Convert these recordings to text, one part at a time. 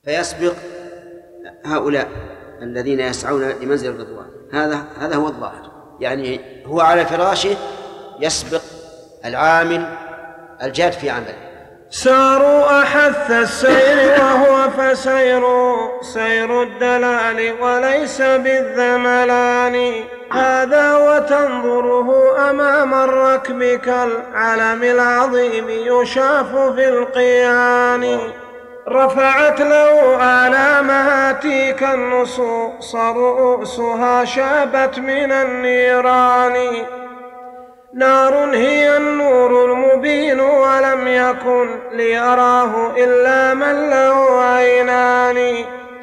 فيسبق هؤلاء الذين يسعون لمنزل الرضوان. هذا هو الظاهر، يعني هو على فراشه يسبق العامل الجاد في عمله. ساروا أحث السير وهو سير الدلال وليس بالذملان. هذا وتنظره أمام الركب كالعلم العظيم يشاف في القيان. رفعت له آلامها تيك النصوص رؤوسها شابت من النيران. نار هي النور المبين ولم يكن ليراه إلا من له عينان.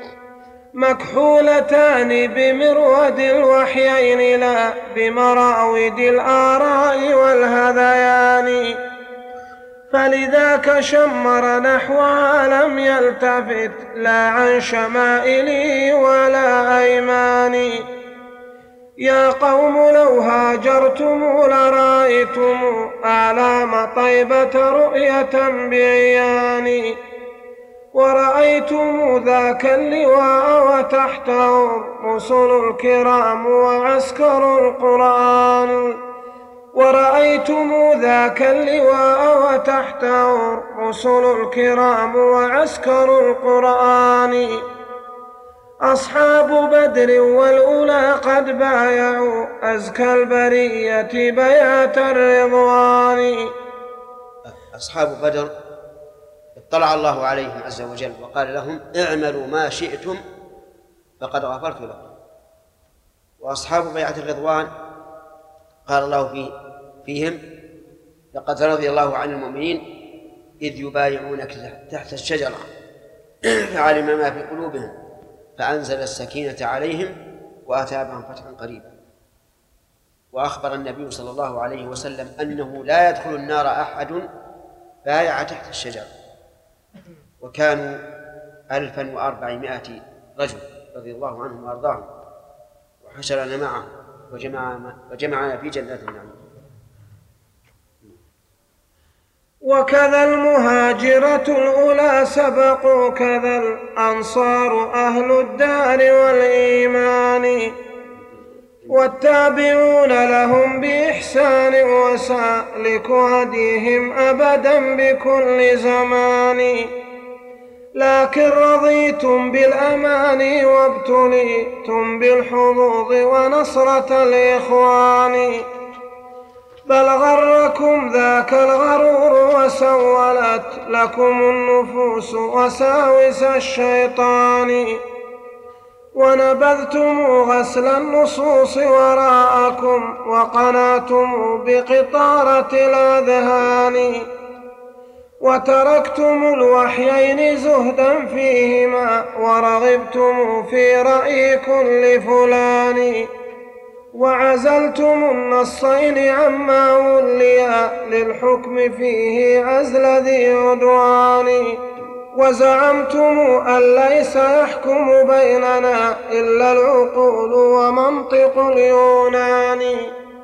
مكحولتان بمرود الوحيين لا بمراود الآراء والهذيان. فلذاك شمر نحوها لم يلتفت لا عن شمائلي ولا أيماني. يا قوم لو هاجرتم لرأيتم آلام طيبة رؤية بعياني. ورأيتم ذاك اللواء وتحته الرسل الكرام وعسكر القرآن. ورأيتم ذاك اللواء وتحته الرسل الكرام وعسكر القرآن. أصحاب بدر والأولى قد بايعوا أزكى البرية بيعة الرضوان. أصحاب بدر اطلع الله عليهم عز وجل وقال لهم اعملوا ما شئتم فقد غفرت لكم. وأصحاب بيعة الرضوان قال الله فيهم لقد رضي الله عن المؤمنين إذ يبايعونك تحت الشجرة فعلم ما في قلوبهم فأنزل السكينة عليهم وأثابهم فتحا قريبا. وأخبر النبي صلى الله عليه وسلم أنه لا يدخل النار أحد بايع تحت الشجرة. وكانوا 1400 رجل رضي الله عنهم وأرضاهم، وحشرنا معهم وجمعنا في جنات النعيم. وكذا المهاجرة الأولى سبقوا كذا الأنصار أهل الدار والإيمان. والتابعون لهم بإحسان وسالك هديهم أبدا بكل زمان. لكن رضيتم بالأمان وابتليتم بالحظوظ ونصرة الإخوان. بل غركم ذاك الغرور وسولت لكم النفوس وساوس الشيطان. ونبذتم غسل النصوص وراءكم وقناتم بقطارة الأذهان. وتركتم الوحيين زهدا فيهما ورغبتم في رأي كل فلان. وعزلتم النصين عما وليا للحكم فيه عزل ذي عدوان. وزعمتم أن ليس يحكم بيننا إلا العقول ومنطق اليونان.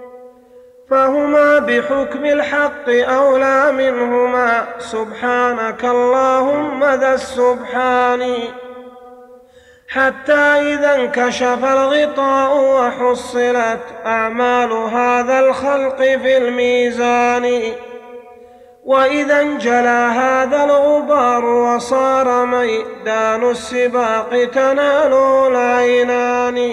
فهما بحكم الحق أولى منهما سبحانك اللهم ذا السبحان. حتى إذا انكشف الغطاء وحصلت أعمال هذا الخلق في الميزان. وإذا انجلى هذا الغبار وصار ميدان السباق تناله العينان.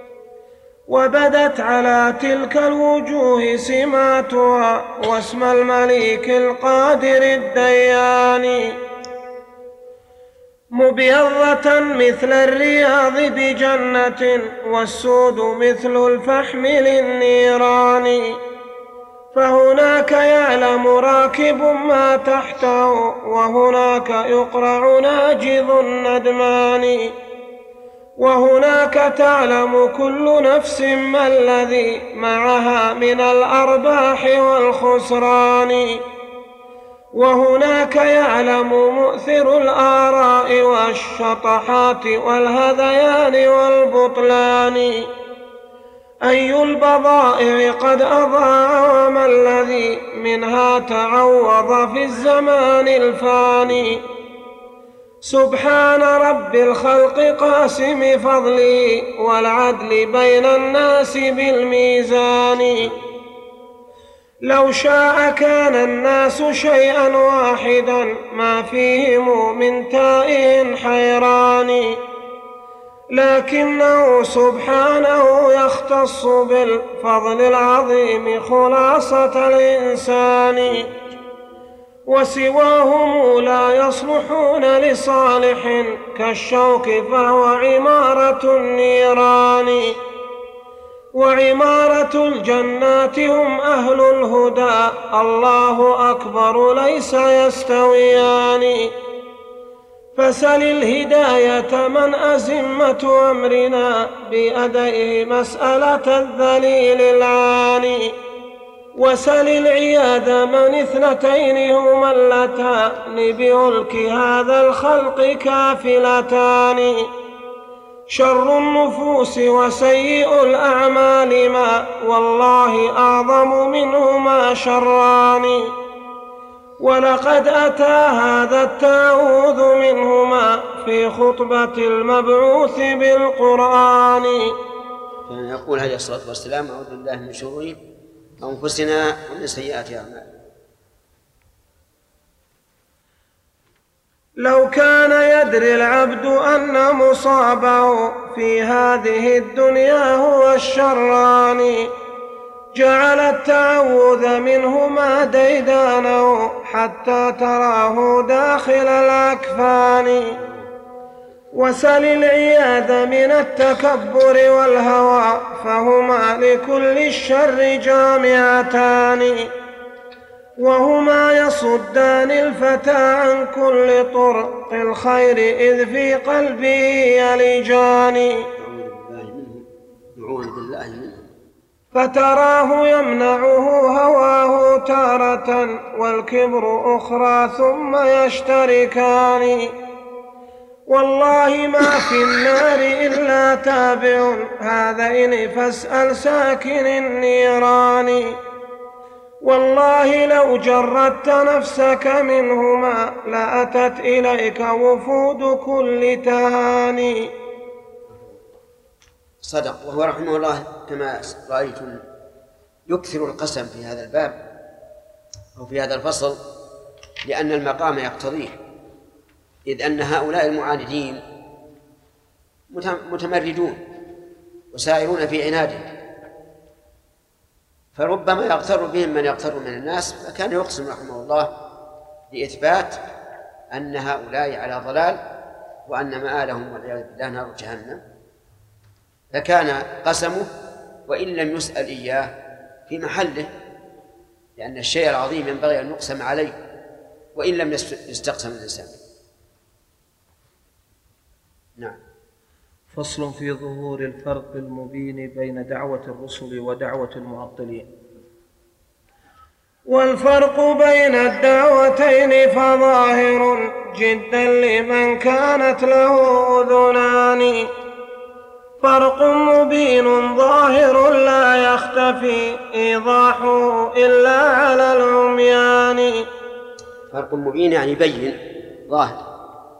وبدت على تلك الوجوه سماتها واسم المليك القادر الديان. مبيضة مثل الرياض بجنة والسود مثل الفحم للنيران. فهناك يعلم راكب ما تحته وهناك يقرع ناجذ الندمان. وهناك تعلم كل نفس ما الذي معها من الأرباح والخسران. وهناك يعلم مؤثر الآراء والشطحات والهذيان والبطلان. أي البضائع قد أضاع وما الذي منها تعوض في الزمان الفاني. سبحان رب الخلق قاسم فضلي والعدل بين الناس بالميزان. لو شاء كان الناس شيئا واحدا ما فيهم من تائه حيران، لكنه سبحانه يختص بالفضل العظيم خلاصة الإنسان، وسواهم لا يصلحون لصالح كالشوك فهو عمارة النيران، وعمارة الجنات هم أهل الهدى الله أكبر ليس يستويان. فسل الهداية من أزمة أمرنا بأدائه مسألة الذليل العاني، وسل العياد من اثنتين هما اللتان بألك هذا الخلق كافلتان. شر النفوس وسيء الأعمال ما والله أعظم منهما شران، ولقد أتى هذا التعوذ منهما في خطبة المبعوث بالقرآن. يعني يقول عليه الصلاة والسلام: أعوذ بالله من شرور أنفسنا ومن سيئات أعمالنا. لو كان يدري العبد أن مصابه في هذه الدنيا هو الشران، جعل التعوذ منهما ديدانه حتى تراه داخل الأكفان. وسل العياذ من التكبر والهوى فهما لكل الشر جامعتان، وهما يصدان الفتى عن كل طرق الخير إذ في قلبه يلجان. فتراه يمنعه هواه تارة والكبر أخرى ثم يشتركان. والله ما في النار إلا تابع هذين فاسأل ساكن النيران. والله لو جردت نفسك منهما لأتت إليك وفود كل تهاني. صدق. وهو رحمه الله كما رأيتم يكثر القسم في هذا الباب أو في هذا الفصل لأن المقام يقتضيه، إذ أن هؤلاء المعاندين متمردون وسائرون في عناده، فربما يغتر بهم من يغتر من الناس، فكان يقسم رحمه الله لإثبات أن هؤلاء على ضلال وأن مآلهم والعياذ بالله نار جهنم، فكان قسمه وإن لم يسأل إياه في محله، لأن الشيء العظيم ينبغي أن يقسم عليه وإن لم يستقسم الإنسان. نعم. فصل في ظهور الفرق المبين بين دعوة الرسل ودعوة المعطلين. والفرق بين الدعوتين فظاهر جدا لمن كانت له أذنان، فرق مبين ظاهر لا يختفي إيضاحه إلا على العميان. فرق مبين يعني بين ظاهر.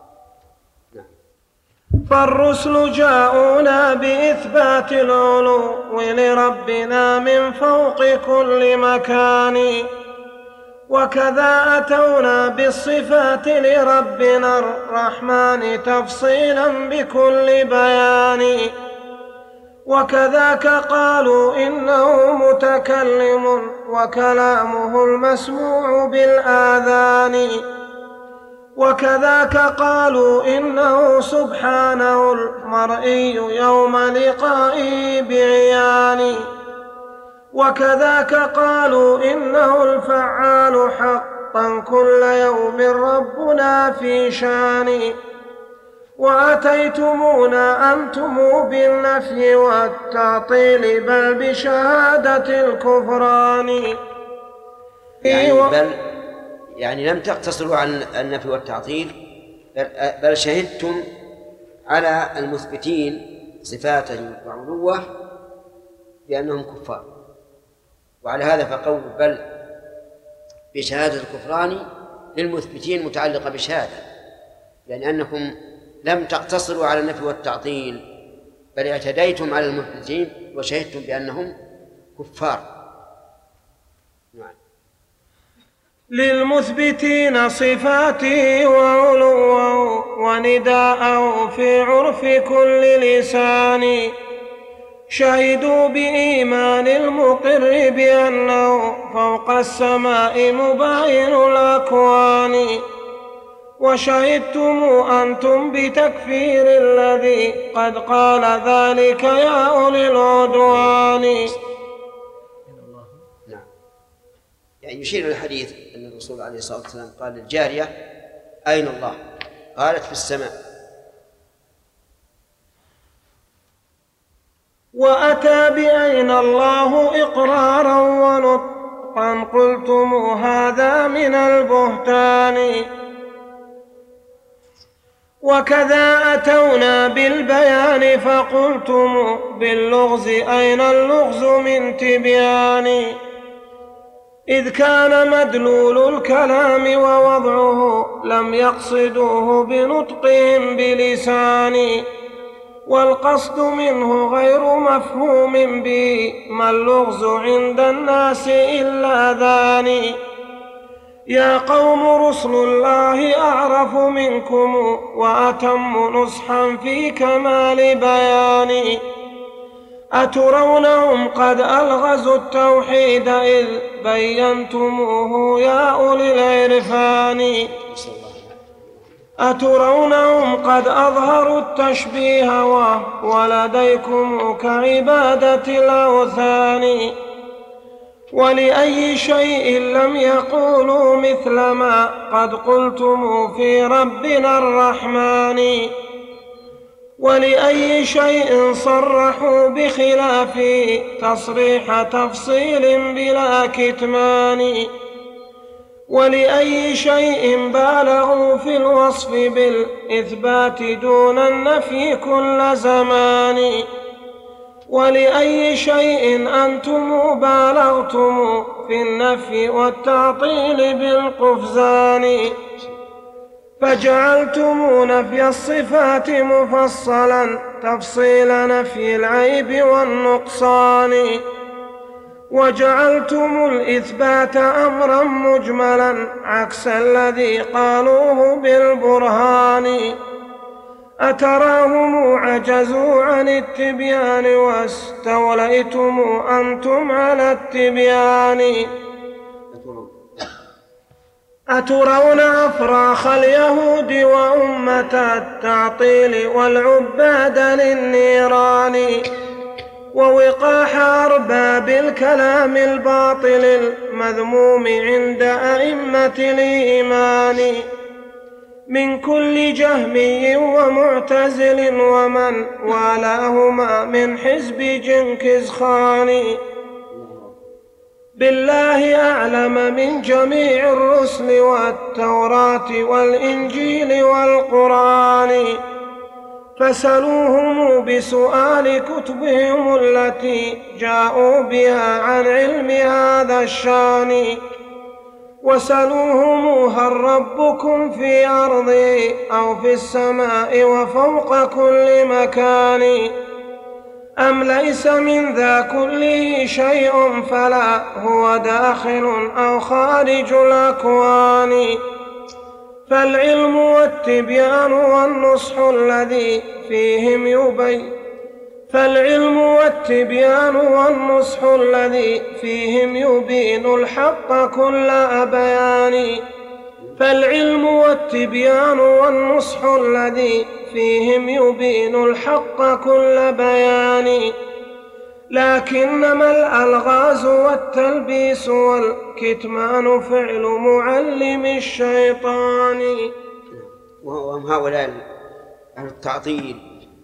فالرسل جاءونا بإثبات العلو لربنا من فوق كل مكان، وكذا أتونا بالصفات لربنا الرحمن تفصيلا بكل بيان. وكذاك قالوا إنه متكلم وكلامه المسموع بالآذان، وكذاك قالوا إنه سبحانه المرئي يوم لقائه بعيان، وكذاك قالوا إنه الفعال حقا كل يوم ربنا في شان. وأتيتمونا أنتم بالنفي والتعطيل بل بشهادة الكفران. يعني لم تقتصروا على النفي والتعطيل، بل شهدتم على المثبتين صفاته وعلوه بأنهم كفار، وعلى هذا فقول بل بشهادة الكفران للمثبتين متعلقة بشهادة، يعني أنكم لم تقتصروا على النفي والتعطيل، بل اعتديتم على المثبتين وشهدتم بأنهم كفار. نعم. للمثبتين صفاته وعلوه ونداءه في عرف كل لسان، شهدوا بإيمان المقر بأنه فوق السماء مباين الأكوان، وشهدتم أنتم بتكفير الذي قد قال ذلك يا أولي العدوان. نعم. يعني يشير الحديث أن الرسول عليه الصلاة والسلام قال للجارية أين الله؟ قالت في السماء. وأتى بأين الله إقرارا ونطقا، قلتم هذا من البهتان. وكذا أتونا بالبيان فقلتم باللغز أين اللغز من تبيان، إذ كان مدلول الكلام ووضعه لم يقصدوه بنطقهم بلسان، والقصد منه غير مفهوم به، ما اللغز عند الناس إلا ذان. يا قوم رسل الله أعرف منكم وأتم نصحا في كمال بيان، أترونهم قد ألغزوا التوحيد إذ بينتموه يا أولي العرفان، أترونهم قد أظهروا التشبيه ولديكم كعبادة الأوثان، ولأي شيء لم يقولوا مثل ما قد قلتم في ربنا الرحمن، ولأي شيء صرحوا بخلافه تصريح تفصيل بلا كتمان، ولأي شيء بالغوا في الوصف بالإثبات دون النفي كل زمان، ولأي شيء أنتم بالغتم في النفي والتعطيل بالقفزان، فجعلتم نفي الصفات مفصلا تفصيل نفي العيب والنقصان، وجعلتم الإثبات أمرا مجملا عكس الذي قالوه بالبرهان، أتراهم عجزوا عن التبيان واستوليتم أنتم على التبيان، أترون أفراخ اليهود وأمة التعطيل والعباد للنيران، ووقاح أرباب الكلام الباطل المذموم عند أئمة الإيمان، من كل جهمي ومعتزل ومن والاهما من حزب جنكز خان، بالله أعلم من جميع الرسل والتوراة والإنجيل والقرآن، فسلوهم بسؤال كتبهم التي جاءوا بها عن علم هذا الشان، وسلوهم هل ربكم في أرضه أو في السماء وفوق كل مكان، أم ليس من ذا كله شيء فلا هو داخل أو خارج الأكوان، فالعلم والتبيان والنصح الذي فيهم يبين، فالعلم والتبيان والنصح الذي فيهم يبين الحق كل بيان، فالعلم والتبيان والنصح الذي فيهم يبين الحق كل بيان، لكنما الألغاز والتلبيس والكتمان فعل معلم الشيطان. وهم هؤلاء أهل التعطيل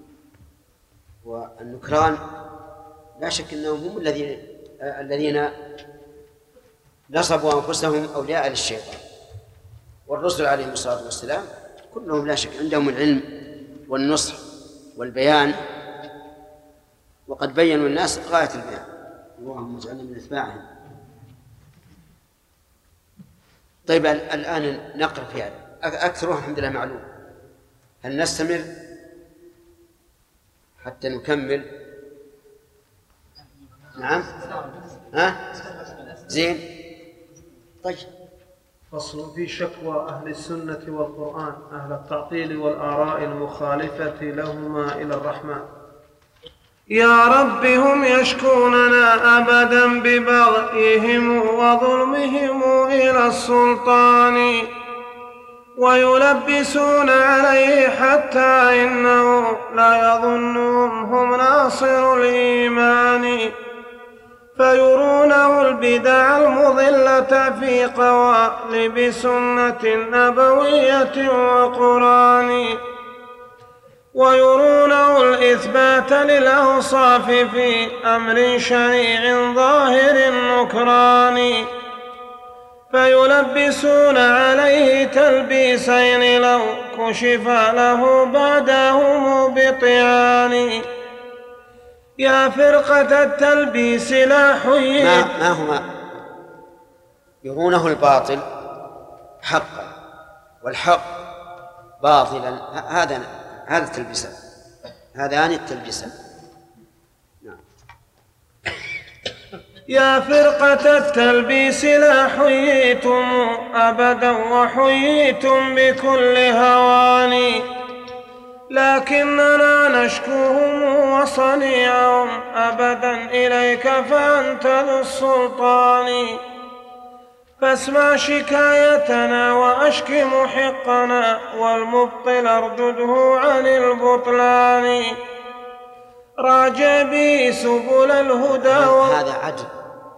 والنكران لا شك أنهم هم الذين نصبوا أنفسهم أولياء للشيطان، والرسل عليهم الصلاة والسلام كلهم لا شك عندهم العلم والنصح والبيان، وقد بينوا الناس غاية البيان، اللهم اجعلنا من أتباعهم. طيب الآن نقرأ في هذا، أكثرها الحمد لله معلوم، هل نستمر حتى نكمل؟ نعم. زين. طيب. فصل في شكوى أهل السنة والقرآن أهل التعطيل والآراء المخالفة لهما إلى الرحمن. يا رب هم يشكوننا أبدا ببغيهم وظلمهم إلى السلطان، ويلبسون عليه حتى إنه لا يظنهم هم ناصر الإيمان، فيرونه البدع المضلة في قوالب سنة نبوية وقرآن، ويرونه الإثبات للأوصاف في أمر شريع ظاهر النكران، فيلبسون عليه تلبيسين لو كشف له بعدهم بطعان. يا فرقة التلبيس لا حييت. ما هما يرونه الباطل حقا والحق باطلا، هذا التلبيسان، هذان التلبيسان. نعم. يا فرقة التلبيس لا حييتم أبدا وحييتم بكل هوان، لكننا نشكوهم وصنيعهم أبدا إليك فأنت ذو السلطان، فاسمع شكايتنا وأشك محقنا والمبطل اردده عن البطلان، راجع بي سبل الهدى. هذا عدل،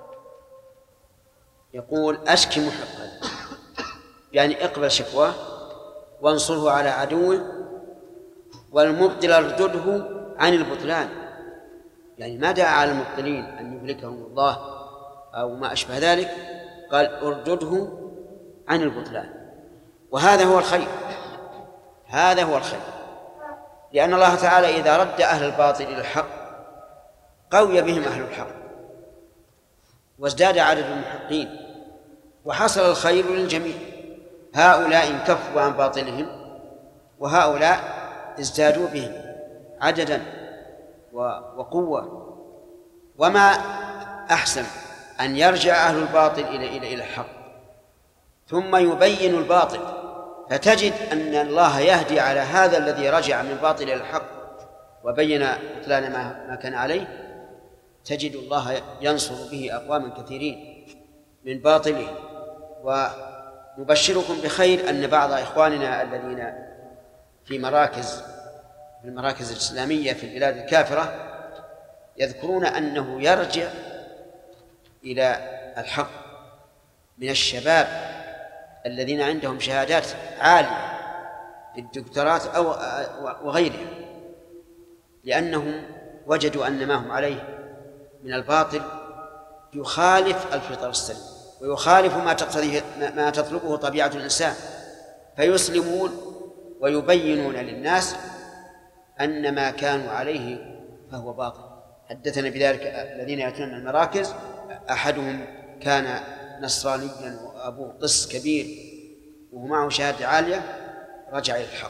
يقول أشكي محقا يعني اقبل شكواه وانصره على عدوه، والمبطل اردده عن البطلان، يعني ما دعا على المبطلين أن يهلكهم الله أو ما أشبه ذلك، قال اردده عن البطلان. وهذا هو الخير، هذا هو الخير، لأن الله تعالى إذا رد أهل الباطل إلى الحق قوي بهم أهل الحق وازداد عدد المحقين وحصل الخير للجميع. هؤلاء انكفوا عن باطلهم وهؤلاء ازدادوا بهم عددا وقوة. وما أحسن أن يرجع أهل الباطل إلى الحق ثم يبين الباطل، فتجد أن الله يهدي على هذا الذي رجع من باطل إلى الحق وبين بطلان ما كان عليه، تجد الله ينصر به أقواما كثيرين من باطله. ونبشركم بخير أن بعض إخواننا الذين في المراكز الإسلامية في البلاد الكافرة يذكرون أنه يرجع إلى الحق من الشباب الذين عندهم شهادات عالية في الدكتورات أو وغيرها، لأنهم وجدوا أن ما هم عليه من الباطل يخالف الفطر السليم ويخالف ما تطلبه طبيعة الإنسان، فيسلمون ويبينون للناس أن ما كانوا عليه فهو باطل. حدثنا بذلك الذين يأتون المراكز، أحدهم كان نصرانيا وأبوه قس كبير وهو معه شهادة عالية، رجع إلى الحق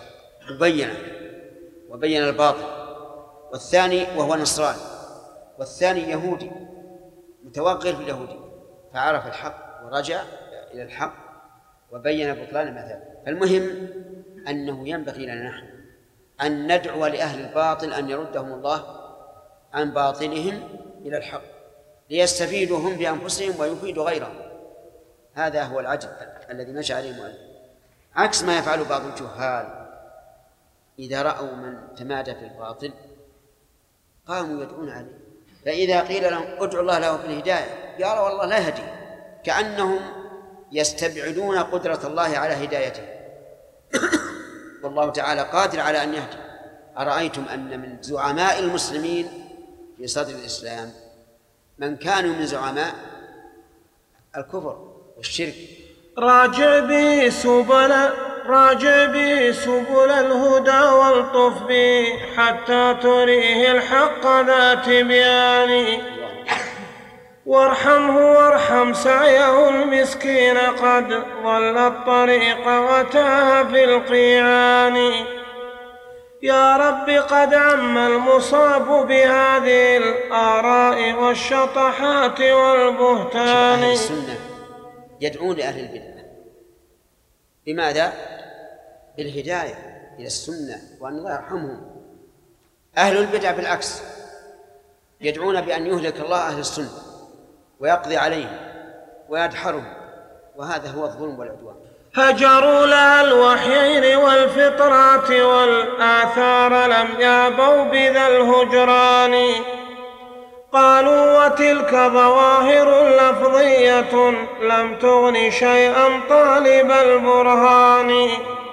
وبين الباطل. والثاني وهو نصراني، والثاني يهودي متوغل في اليهودية، فعرف الحق ورجع إلى الحق وبين بطلان مثال. فالمهم أنه ينبغي لنا نحن أن ندعو لأهل الباطل أن يردهم الله عن باطلهم إلى الحق ليستفيدوا هم بأنفسهم ويفيدوا غيرهم. هذا هو العدل الذي مشى عليه المؤلف، عكس ما يفعل بعض الجهال إذا رأوا من تمادى في الباطل قاموا يدعون عليه، فإذا قيل لهم ادعوا الله له بالهداية قالوا والله لا يهدي، كأنهم يستبعدون قدرة الله على هدايته والله تعالى قادر على أن يهدي. أرأيتم أن من زعماء المسلمين في صدر الإسلام من كانوا من زعماء الكفر والشرك. راجع بي سبل الهدى والطف بي حتى تريه الحق ذات بيان، وارحمه وارحم سعيه المسكين قد ضل الطريق وتاه في القيان، يا رب قد عم المصاب بهذه الآراء والشطحات والبهتان. أهل السنة يدعون لأهل البدعة بماذا؟ بالهداية إلى السنة وأن الله يرحمهم. أهل البدعة بالعكس يدعون بأن يهلك الله أهل السنة ويقضي عليهم ويدحرهم، وهذا هو الظلم والعدوان. هجروا لها الوحيين والفطرات والآثار لم يابوا بذا الهجران. قالوا وتلك ظواهر لفظية لم تغن شيئا طالب البرهان.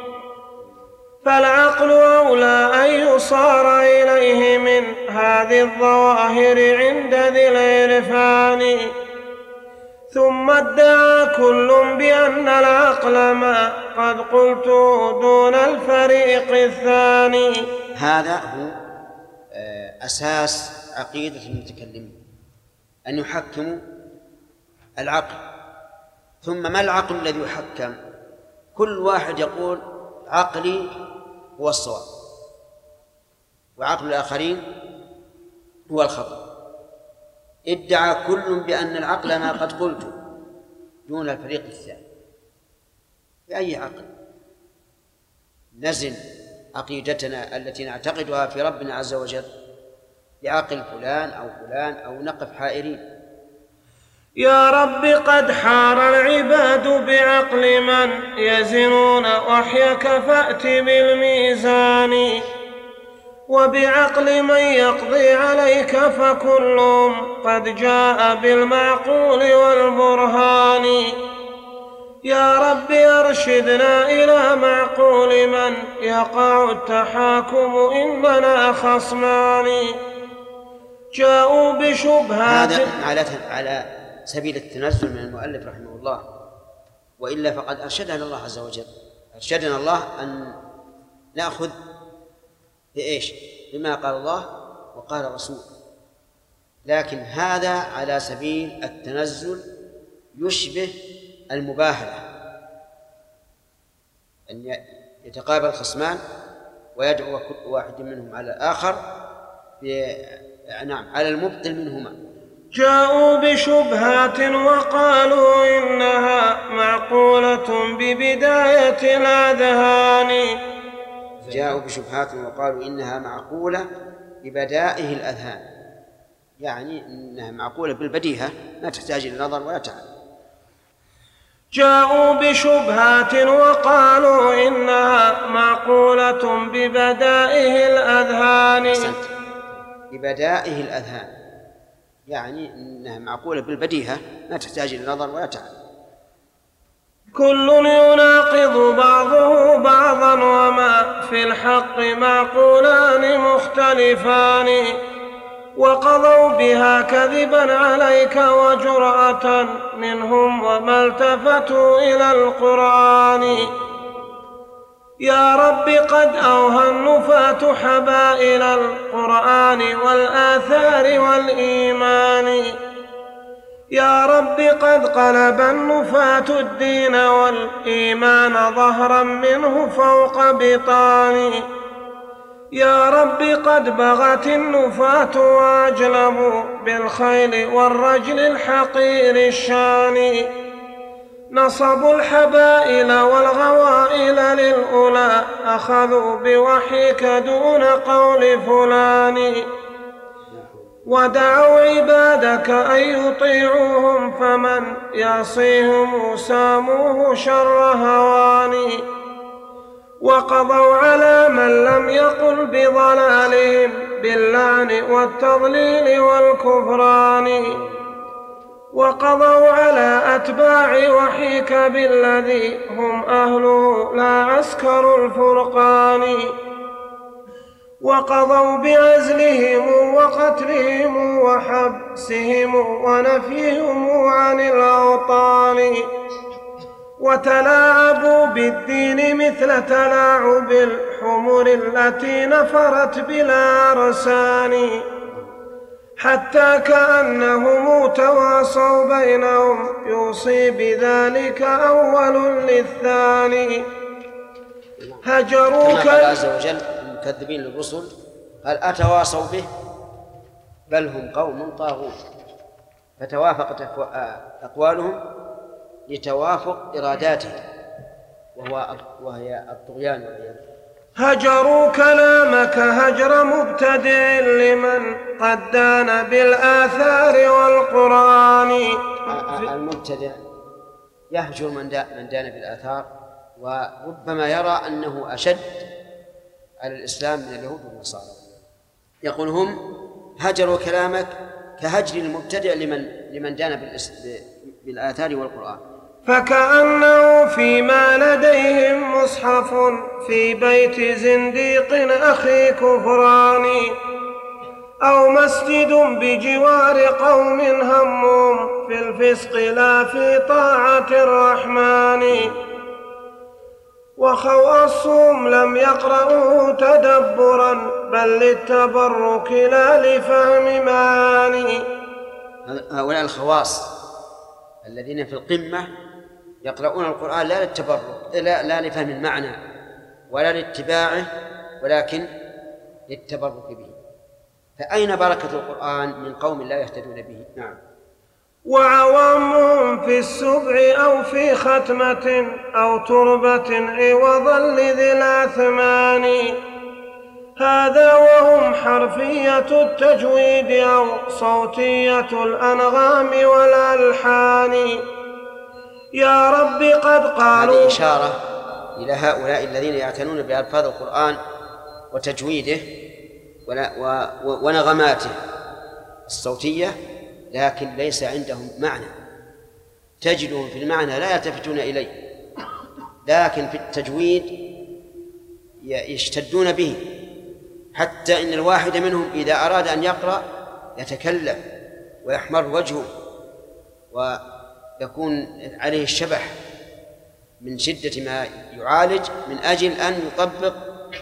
فالعقل أولى أن يصار إليه من هذه الظواهر عند ذي العرفان. ثم ادعى كل بأن العقل ما قد قلت دون الفريق الثاني. هذا هو أساس عقيدة المتكلمين، أن يحكموا العقل. ثم ما العقل الذي يحكم؟ كل واحد يقول عقلي هو الصواب وعقل الآخرين هو الخطأ. ادعى كل بأن العقل ما قد قلت دون الفريق الثاني. بأي عقل نزن عقيدتنا التي نعتقدها في ربنا عز وجل بعقل فلان أو فلان أو نقف حائرين؟ يا رب قد حار العباد بعقل من يزنون وحيك فأت بالميزان. وبعقل من يقضي عليك فكلهم قد جاء بالمعقول والبرهان. يا رب أرشدنا إلى معقول من يقع التحاكم إننا خصمان. جاءوا بشبهات. هذا على سبيل التنزل من المؤلف رحمه الله، وإلا فقد أرشدنا الله عز وجل. أرشدنا الله أن نأخذ بإيش؟ بما قال الله وقال الرسول، لكن هذا على سبيل التنزل يشبه المباهلة، أن يتقابل خصمان ويدعو كل واحد منهم على الآخر على المبطل منهما. جاءوا بشبهات وقالوا إنها معقولة ببداية الأذهان. جاءوا بشبهات وقالوا إنها معقولة ببدائه الأذهان، يعني إنها معقولة بالبديهة ما تحتاج إلى نظر ولا تعب. جاءوا بشبهات وقالوا إنها معقولة ببدائه الأذهان. ببدائه الأذهان يعني إنها معقولة بالبديهة ما تحتاج إلى نظر ولا تعب. كل يناقض بعضه بعضا وما في الحق معقولان مختلفان. وقضوا بها كذبا عليك وجرأة منهم وما التفتوا إلى القرآن. يا رب قد أوهى النفاة حبائل القرآن والآثار والإيمان. يا رب قد قلب النفاة الدين والإيمان ظهرا منه فوق بطان. يا رب قد بغت النفاة وأجلبوا بالخيل والرجل الحقير الشان. نصبوا الحبائل والغوائل للأولى أخذوا بوحيك دون قول فلان. ودعوا عبادك أن يطيعوهم فمن يعصيهم ساموه شر هوان. وقضوا على من لم يقل بضلالهم باللعن والتضليل والكفران. وقضوا على أتباع وحيك بالذي هم أهله لا عسكر الفرقان. وقضوا بعزلهم وقتلهم وحبسهم ونفيهم عن الأوطان. وتلاعبوا بالدين مثل تلاعب الحمر التي نفرت بلا رسان. حتى كأنهم تواصوا بينهم يوصي بذلك أول للثاني. هجروك كما قال عز وجل المكذبين للرسل قال أتواصوا به بل هم قوم طاغون، فتوافقت أقوالهم لتوافق إراداتهم وهي الطغيان والعياذ. هجروا كلامك هجر مبتدع لمن قد دان بالآثار والقرآن. المبتدع يهجر من دان بالآثار، وربما يرى أنه أشد على الإسلام من اليهود والنصارى. يقول هم هجروا كلامك كهجر المبتدع لمن دان بالآثار والقرآن. فكأنه فيما لديهم مصحف في بيت زنديق أخي كفران، أو مسجد بجوار قوم همهم في الفسق لا في طاعة الرحمن، وخواصهم لم يقرأوا تدبرا بل للتبرك لا لفهم معاني. هؤلاء الخواص الذين في القمة يقرؤون القرآن لا للتبرك، لا لفهم المعنى ولا لاتباعه، ولكن للتبرك به. فأين بركة القرآن من قوم لا يهتدون به؟ نعم. وعوامهم في السبع أو في ختمة أو تربة عوضا لذي الأثمان، هذا وهم حرفية التجويد أو صوتية الأنغام والألحان. يا رب قد قالوا. هذه إشارة إلى هؤلاء الذين يعتنون بألفاظ القرآن وتجويده ونغماته الصوتية، لكن ليس عندهم معنى. تجدهم في المعنى لا يلتفتون إليه، لكن في التجويد يشتدون به، حتى إن الواحد منهم إذا أراد أن يقرأ يتكلم ويحمر وجهه ويكون عليه الشبح من شدة ما يعالج من أجل أن يطبق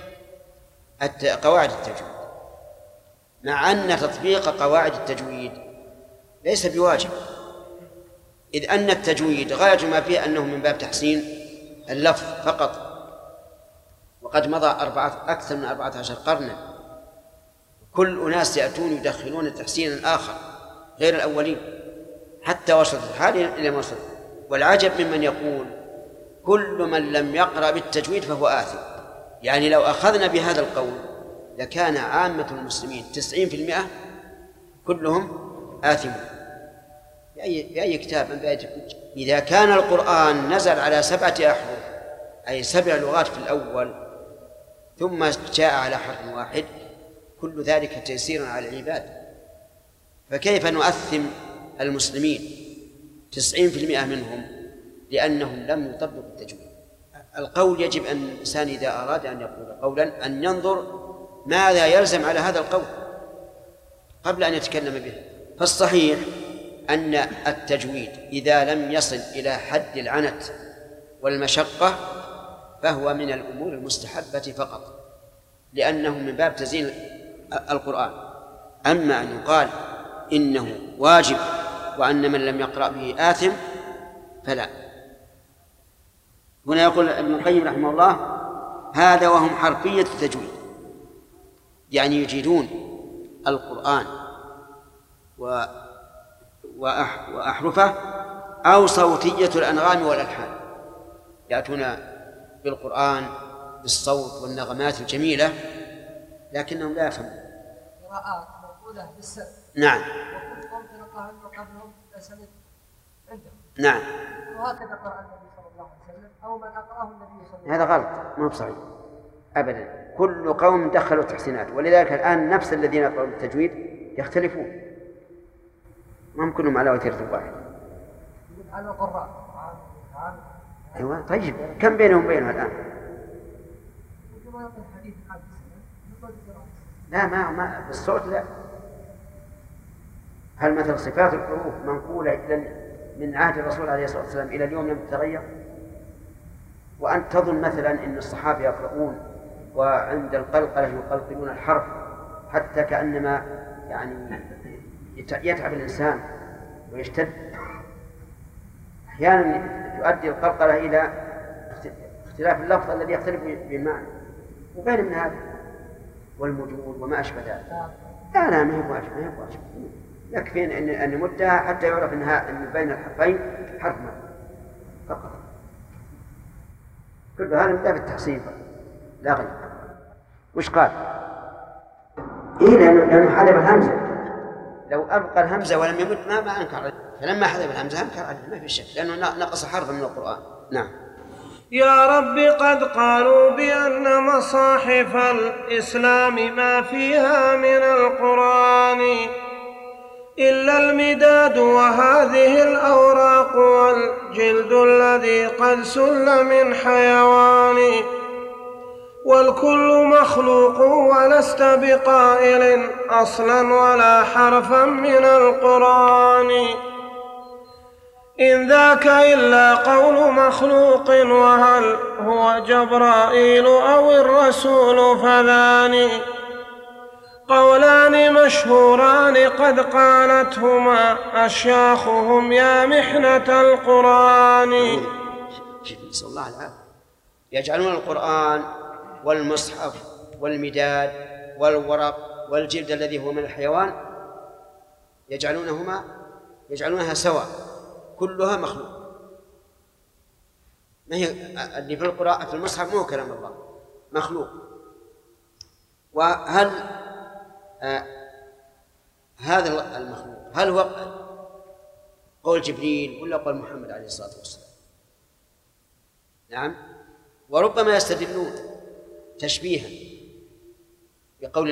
قواعد التجويد، مع أن تطبيق قواعد التجويد ليس بواجب، إذ أن التجويد غاية ما فيه أنه من باب تحسين اللفظ فقط، وقد مضى أكثر من 14 قرنا، كل أناس يأتون يدخلون تحسينا آخر غير الأولين حتى وصلت الحال إلى ما وصلت. والعجب ممن يقول كل من لم يقرأ بالتجويد فهو آثم. يعني لو أخذنا بهذا القول لكان عامة المسلمين 90% كلهم آثمون. بأي كتاب من بأي كتاب؟ إذا كان القرآن نزل على 7 أحرف أي 7 لغات في الأول، ثم جاء على حرف واحد، كل ذلك تيسير على العباد، فكيف نؤثم المسلمين 90% منهم لأنهم لم يطبقوا التجويد؟ القول يجب أن الإنسان إذا أراد أن يقول قولا أن ينظر ماذا يلزم على هذا القول قبل أن يتكلم به. فالصحيح أن التجويد إذا لم يصل إلى حد العنت والمشقة فهو من الأمور المستحبة فقط، لأنه من باب تزيين القرآن. أما أن يقال إنه واجب وأن من لم يقرأ به آثم فلا. هنا يقول ابن القيم رحمه الله هذا وهم حرفية التجويد، يعني يجيدون القرآن وأحرفه، أو صوتية الأنغام والألحان، يأتون بالقرآن بالصوت والنغمات الجميلة لكنهم لا يفهمون. قراءات مقولة بالسر. نعم. وكنت قمت نقرأ قبلهم أسند عندهم. نعم. وهكذا قرأ النبي صلى الله عليه وسلم أو من أقرأه النبي صلى الله عليه وسلم. هذا غلط، ما هو صحيح أبدا. كل قوم دخلوا تحسينات، ولذلك الآن نفس الذين يقرؤون التجويد يختلفون، ما هم كلهم على وتيرة واحد. على القراء. أيوة طيب، كم بينهم بينها الآن؟ لا ما بالصوت لا. هل مثل صفات الحروف منقولة من عهد الرسول عليه الصلاة والسلام إلى اليوم لم تتغير؟ وأنت تظن مثلا أن الصحابة يقرؤون وعند القلقلة يقلقلون الحرف حتى كأنما يعني يتعب الإنسان ويشتد، أحيانا تؤدي القلقلة إلى اختلاف اللفظ الذي يختلف بالمعنى، وغير من هذا. والمجود وما أشبه ذلك. لا ما هي بواجب. يكفي أن نمدها حتى يعرف أن بين الحرفين حرف مد فقط. كل هذا من باب التحصيل لا غير. وش قال؟ لأنه حذف الهمزة. لو أبقى الهمزة ولم يمد ما أنكر عليه، فلما حذف الهمزة أنكر عليه ما في شك، لأنه نقص حرفا من القرآن. نعم. يا رب قد قالوا بأن مصاحف الإسلام ما فيها من القرآن إلا المداد وهذه الأوراق والجلد الذي قد سل من حيوان، والكل مخلوق ولست بقائل أصلا ولا حرفا من القرآن، إن ذاك إلا قول مخلوق وهل هو جبرائيل أو الرسول فذان قولان مشهوران قد قالتهما أشياخهم يا محنة القرآن. نسأل الله العافية. يجعلون القرآن والمصحف والمداد والورق والجلد الذي هو من الحيوان يجعلونها سواء، كلها مخلوق. ما هي اللي في القراءة في المصحف مو كلام الله، مخلوق. وهل هذا المخلوق هل هو قول جبريل ولا قول محمد عليه الصلاة والسلام؟ نعم. وربما يستدلون تشبيها بقول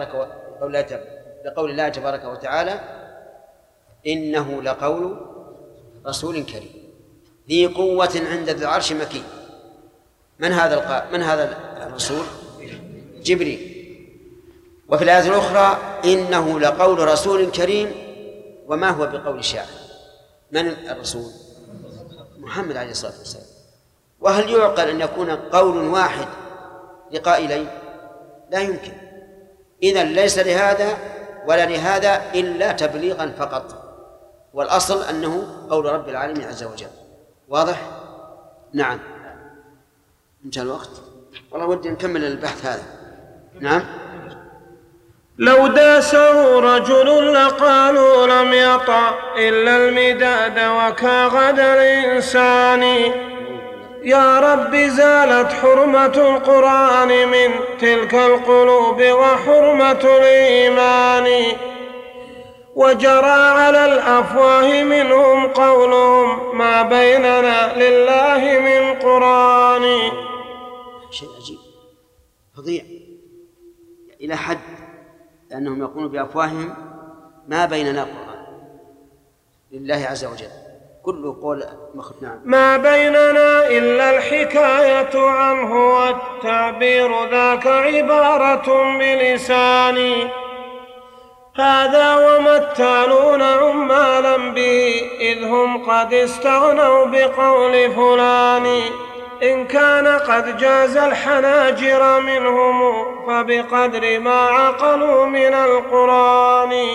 الله تبارك وتعالى إنه لقول رسول كريم ذي قوة عند ذي العرش مكين. من هذا الرسول؟ جبريل. وفي الآية الأخرى إنه لقول رسول كريم وما هو بقول شاعر. من الرسول؟ محمد عليه الصلاة والسلام. وهل يعقل أن يكون قول واحد لقائلين؟ لا يمكن. إذن ليس لهذا ولا لهذا إلا تبليغا فقط، والأصل أنه قول رب العالمين عز وجل. واضح؟ نعم. انتهى الوقت. والله ودي نكمل البحث هذا. نعم. لو داسه رجل لقالوا لم يطع إلا المداد وكغد الإنسان. يا رب زالت حرمة القرآن من تلك القلوب وحرمة الإيمان، وجرى على الأفواه منهم قولهم ما بيننا لله من قرآن. شيء عجيب فظيع إلى حد أنهم يقولون بأفواههم ما بيننا قرآن لله عز وجل، كل قول نعم. ما بيننا إلا الحكاية عنه والتعبير ذاك عبارة بلساني، هذا وما التالون عمالا به إذ هم قد استغنوا بقول فلان، إن كان قد جاز الحناجر منهم فبقدر ما عقلوا من القرآن،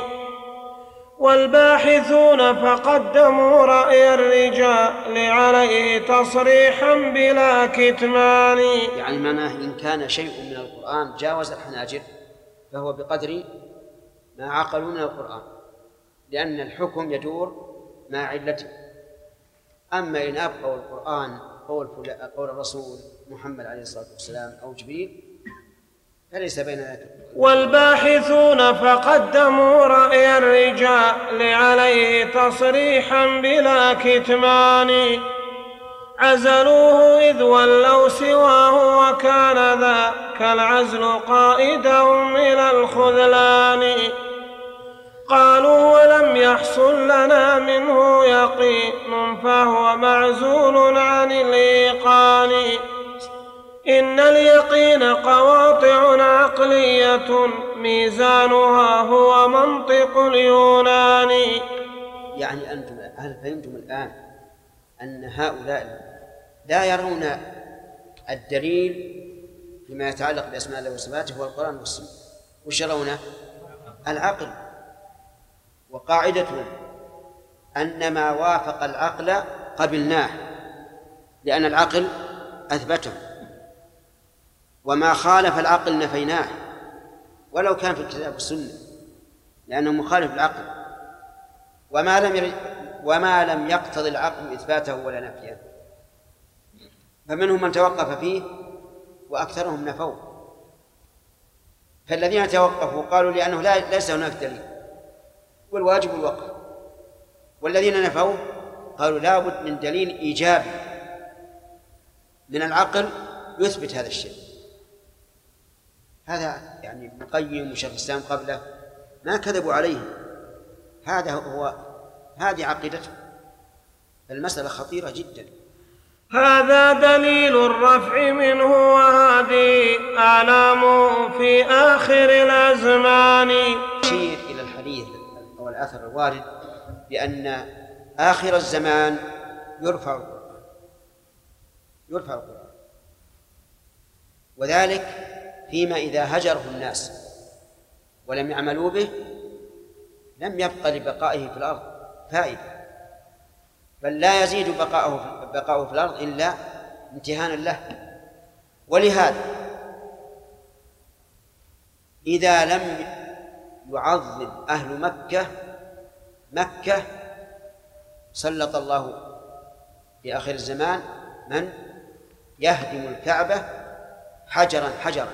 والباحثون فقدموا رأي الرجال عليه تصريحا بلا كتمان. يعني معناه إن كان شيء من القرآن جاوز الحناجر فهو بقدر ما عقلوا من القرآن، لأن الحكم يدور مع علته. أما إن أبقوا القرآن قول الرسول محمد عليه الصلاة والسلام أو جبريل فليس بين ذلك. والباحثون فقدموا رأي الرجال عليه تصريحا بلا كتمان، عزلوه إذ ولوا سواه وكان ذاك العزل قائدهم إلى الخذلان. قالوا ولم يحصل لنا منه يقين فهو معزول عن الإيقان، إن اليقين قواطع عقلية ميزانها هو منطق اليونان. يعني أنتم هل فهمتم الآن أن هؤلاء لا يرون الدليل فيما يتعلق بأسماء الله وصفاته هو القرآن والسنة، وش يرونه؟ العقل. وقاعدتهم أن ما وافق العقل قبلناه لأن العقل أثبته، وما خالف العقل نفيناه ولو كان في الكتاب والسنة، لأنه مخالف للعقل، وما لم يقتضي العقل إثباته ولا نفيه. فمنهم من توقف فيه وأكثرهم نفوه. فالذين توقفوا قالوا لأنه ليس هناك دليل والواجب الوقف، والذين نفوه قالوا لا بد من دليل إيجابي من العقل يثبت هذا الشيء. هذا يعني ابن القيم وشيخ الإسلام قبله ما كذبوا عليه، هذه عقيدته. المسألة خطيرة جدا. هذا دليل الرفع منه، وهذه أعلامه في آخر الأزمان. يشير إلى الحديث أو الأثر الوارد بأن آخر الزمان يرفع القرآن، وذلك فيما إذا هجره الناس ولم يعملوا به لم يبق لبقائه في الأرض فائدة، بل لا يزيد بقاؤه في الأرض إلا امتهانا له. ولهذا إذا لم يعظم أهل مكة سلط الله في آخر الزمان من يهدم الكعبة حجرا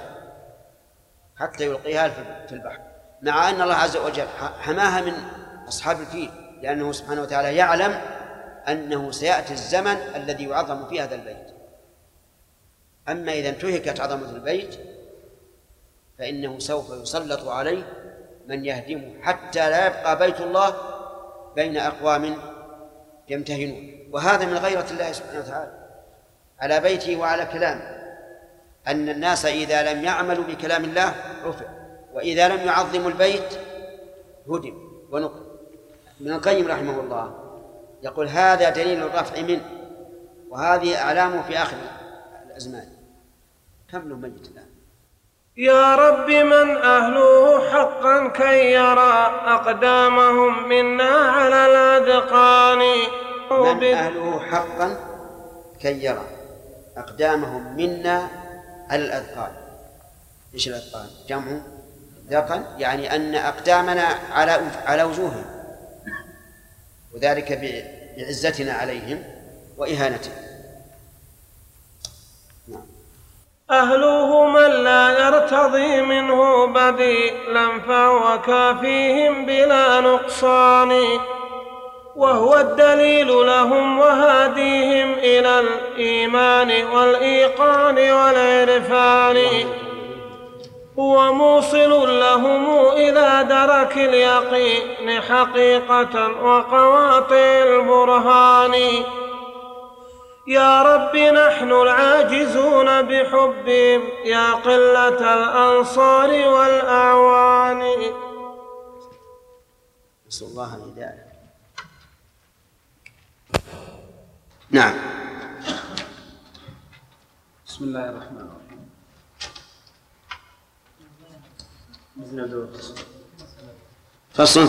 حتى يلقيها في البحر، مع أن الله عز وجل حماها من أصحاب الفيل، لأنه سبحانه وتعالى يعلم أنه سيأتي الزمن الذي يعظم فيه هذا البيت. أما إذا انتهكت عظمة البيت فإنه سوف يسلط عليه من يهدمه حتى لا يبقى بيت الله بين أقوام يمتهنون. وهذا من غيرة الله سبحانه وتعالى على بيته وعلى كلامه، أن الناس إذا لم يعملوا بكلام الله رفع، وإذا لم يعظموا البيت هدم ونقل. ابن القيم رحمه الله يقول هذا دليل الرفع منه، وهذه أعلامه في آخر الأزمان. كم له ميت الآن؟ يا رب من أهله حقا كي يرى أقدامهم منا على الأذقان. من أهله حقا كي يرى أقدامهم منا على الأذقان. إيش الأذقان؟ جمع ذقن، يعني أن أقدامنا على وجوههم، وذلك بعزتنا عليهم وإهانتهم. نعم. أهله من لا يرتضي منه بديلا فهو كافيهم بلا نقصان، وهو الدليل لهم وهاديهم إلى الإيمان والإيقان والعرفان، هو موصل لهم إلى درك اليقين حقيقة وقواطع البرهان. يا رب نحن العاجزون بحبهم يا قلة الأنصار والأعوان. نسأل الله الهداية. نعم. بسم الله الرحمن الرحيم. فصل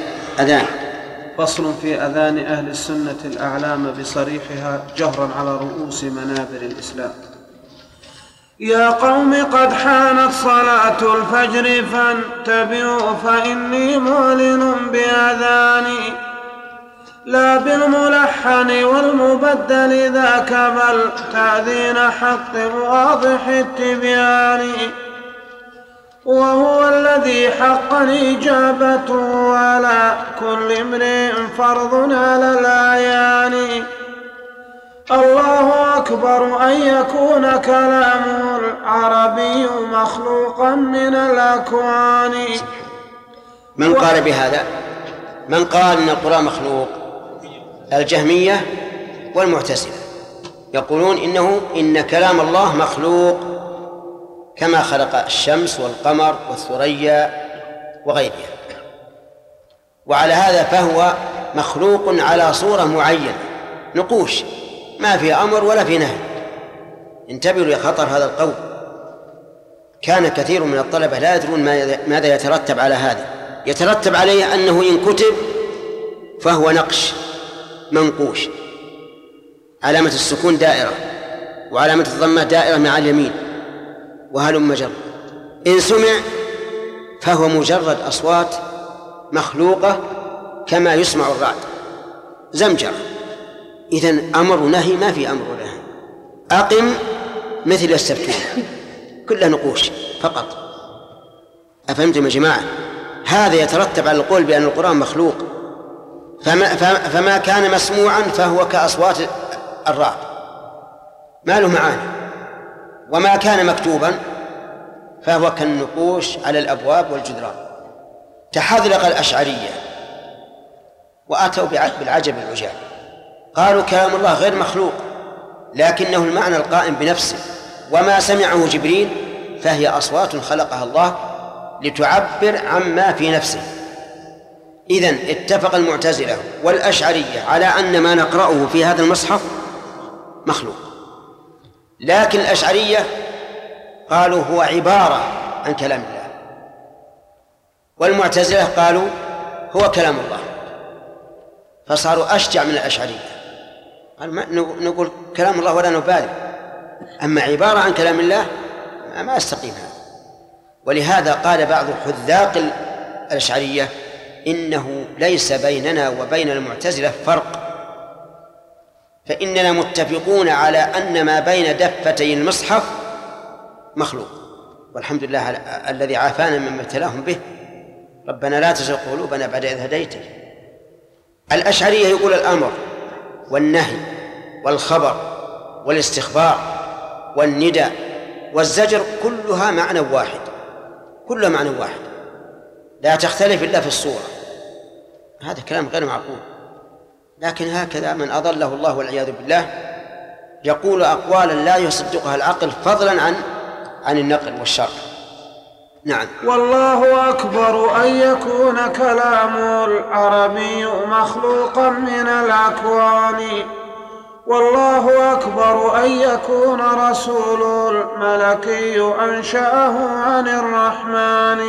في أذان أهل السنة الأعلام بصريحها جهرا على رؤوس منابر الإسلام. يا قوم قد حانت صلاة الفجر فانتبهوا فإني معلن بأذاني، لا بالملحن والمبدل ذاك بل تأذين حق واضح التبيان، وهو الذي حقا إجابته على كل امرئ فرض على الأعيان. الله أكبر أن يكون كلامه العربي مخلوقا من الأكوان. من قال بهذا؟ من قال إن القرآن مخلوق؟ الجهمية والمعتزلة يقولون إن كلام الله مخلوق كما خلق الشمس والقمر والثريا وغيرها، وعلى هذا فهو مخلوق على صورة معينة، نقوش ما في أمر ولا في نهي. انتبهوا لخطر هذا القول. كان كثير من الطلبة لا يدرون ماذا يترتب على هذا. يترتب عليه أنه إن كتب فهو نقش منقوش، علامة السكون دائرة وعلامة الضمة دائرة مع اليمين وهلم جر. إن سمع فهو مجرد أصوات مخلوقة كما يسمع الرعد، زمجرة. إذن أمر ونهي ما في أمر ونهي. أقم مثل يستفتون، كلها نقوش فقط. أفهمتم يا جماعة؟ هذا يترتب على القول بأن القرآن مخلوق، فما كان مسموعا فهو كأصوات الرعد ما له معاني، وما كان مكتوبا فهو كالنقوش على الأبواب والجدران. تحذلق الأشعرية وأتوا بالعجب العجاب، قالوا كلام الله غير مخلوق لكنه المعنى القائم بنفسه، وما سمعه جبريل فهي أصوات خلقها الله لتعبر عما في نفسه. إذن اتفق المعتزلة والأشعرية على أن ما نقرأه في هذا المصحف مخلوق، لكن الأشعرية قالوا هو عبارة عن كلام الله، والمعتزلة قالوا هو كلام الله، فصاروا أشجع من الأشعرية. قال نقول كلام الله ولا نبالي، أما عبارة عن كلام الله ما يستقيم هذا. ولهذا قال بعض حذاق الأشعرية إنه ليس بيننا وبين المعتزلة فرق، فإننا متفقون على أن ما بين دفتي المصحف مخلوق، والحمد لله الذي عافانا مما ابتلاهم به. ربنا لا تزغ قلوبنا بعد إذ هديتنا. الأشعرية يقول الأمر والنهي والخبر والاستخبار والنداء والزجر كلها معنى واحد، كلها معنى واحد لا تختلف إلا في الصورة. هذا كلام غير معقول، لكن هكذا من أضله الله والعياذ بالله يقول أقوالا لا يصدقها العقل فضلا عن النقل والشرع. نعم. والله أكبر أن يكون كلام العربي مخلوقا من الأكوان، والله أكبر أن يكون رسول الملكي أنشأه عن الرحمن،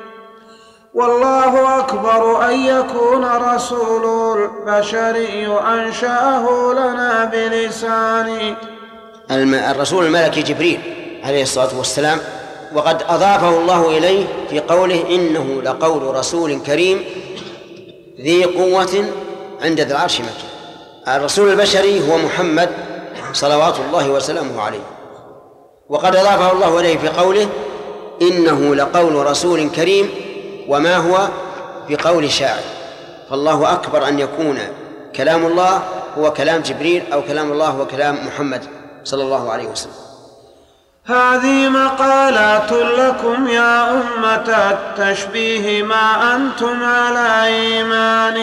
والله أكبر أن يكون رسول البشري أنشأه لنا بلسان. الرسول الملكي جبريل عليه الصلاة والسلام، وقد أضافه الله إليه في قوله إنه لقول رسول كريم ذي قوة عند ذي العرش مكين. الرسول البشري هو محمد صلوات الله وسلامه عليه، وقد أضافه الله إليه في قوله إنه لقول رسول كريم وما هو بقول شاعر. فالله أكبر أن يكون كلام الله هو كلام جبريل أو كلام الله هو كلام محمد صلى الله عليه وسلم. هذه مقالات لكم يا أمة التشبيه ما أنتم على إيمان،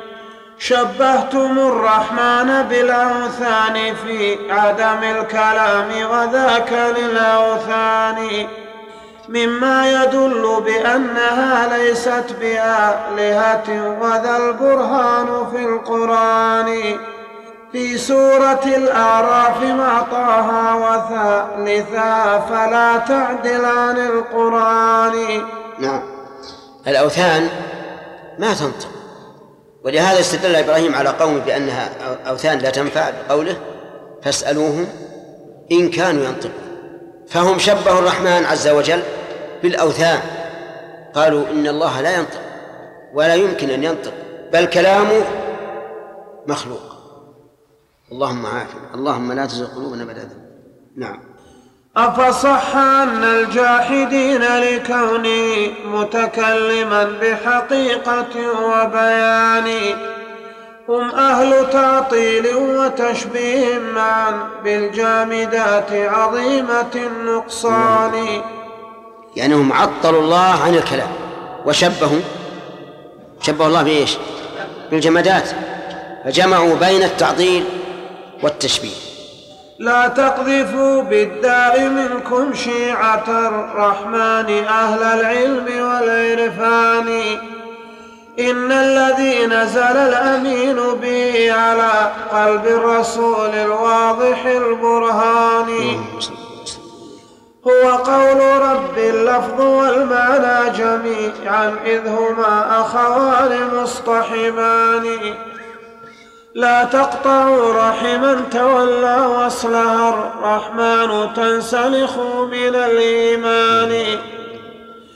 شبهتم الرحمن بالأوثان في عدم الكلام وذاك للأوثان، مما يدل بأنها ليست بآلهة وذا البرهان في القرآن، في سورة الأعراف مع طه وثالثا فلا تعدل عن القرآن. نعم، الأوثان ما تنطق، ولهذا استدل إبراهيم على قومه بأنها أوثان لا تنفع بقوله فاسألوهم إن كانوا ينطقون. فهم شبهوا الرحمن عز وجل بالأوثان، قالوا إن الله لا ينطق ولا يمكن أن ينطق، بل كلامه مخلوق. اللهم عافنا، اللهم لا تزغ قلوبنا بعد إذ هديتنا. نعم. أفصح أن الجاحدين لكوني متكلما بحقيقة وبيان هم أهل تعطيل وتشبيه معا بالجامدات عظيمة النقصان. يعني هم عطلوا الله عن الكلام وشبهوا الله بإيش؟ بالجمادات، فجمعوا بين التعطيل والتشبيه. لا تقذفوا بالداء منكم شيعة الرحمن أهل العلم والعرفان، إن الذي نزل الأمين به على قلب الرسول الواضح البرهان هو قول رب اللفظ والمعنى جميعا إذ هما أخوان مصطحبان. لا تقطعوا رحما تولى وصلها الرحمن تنسلخ من الإيمان،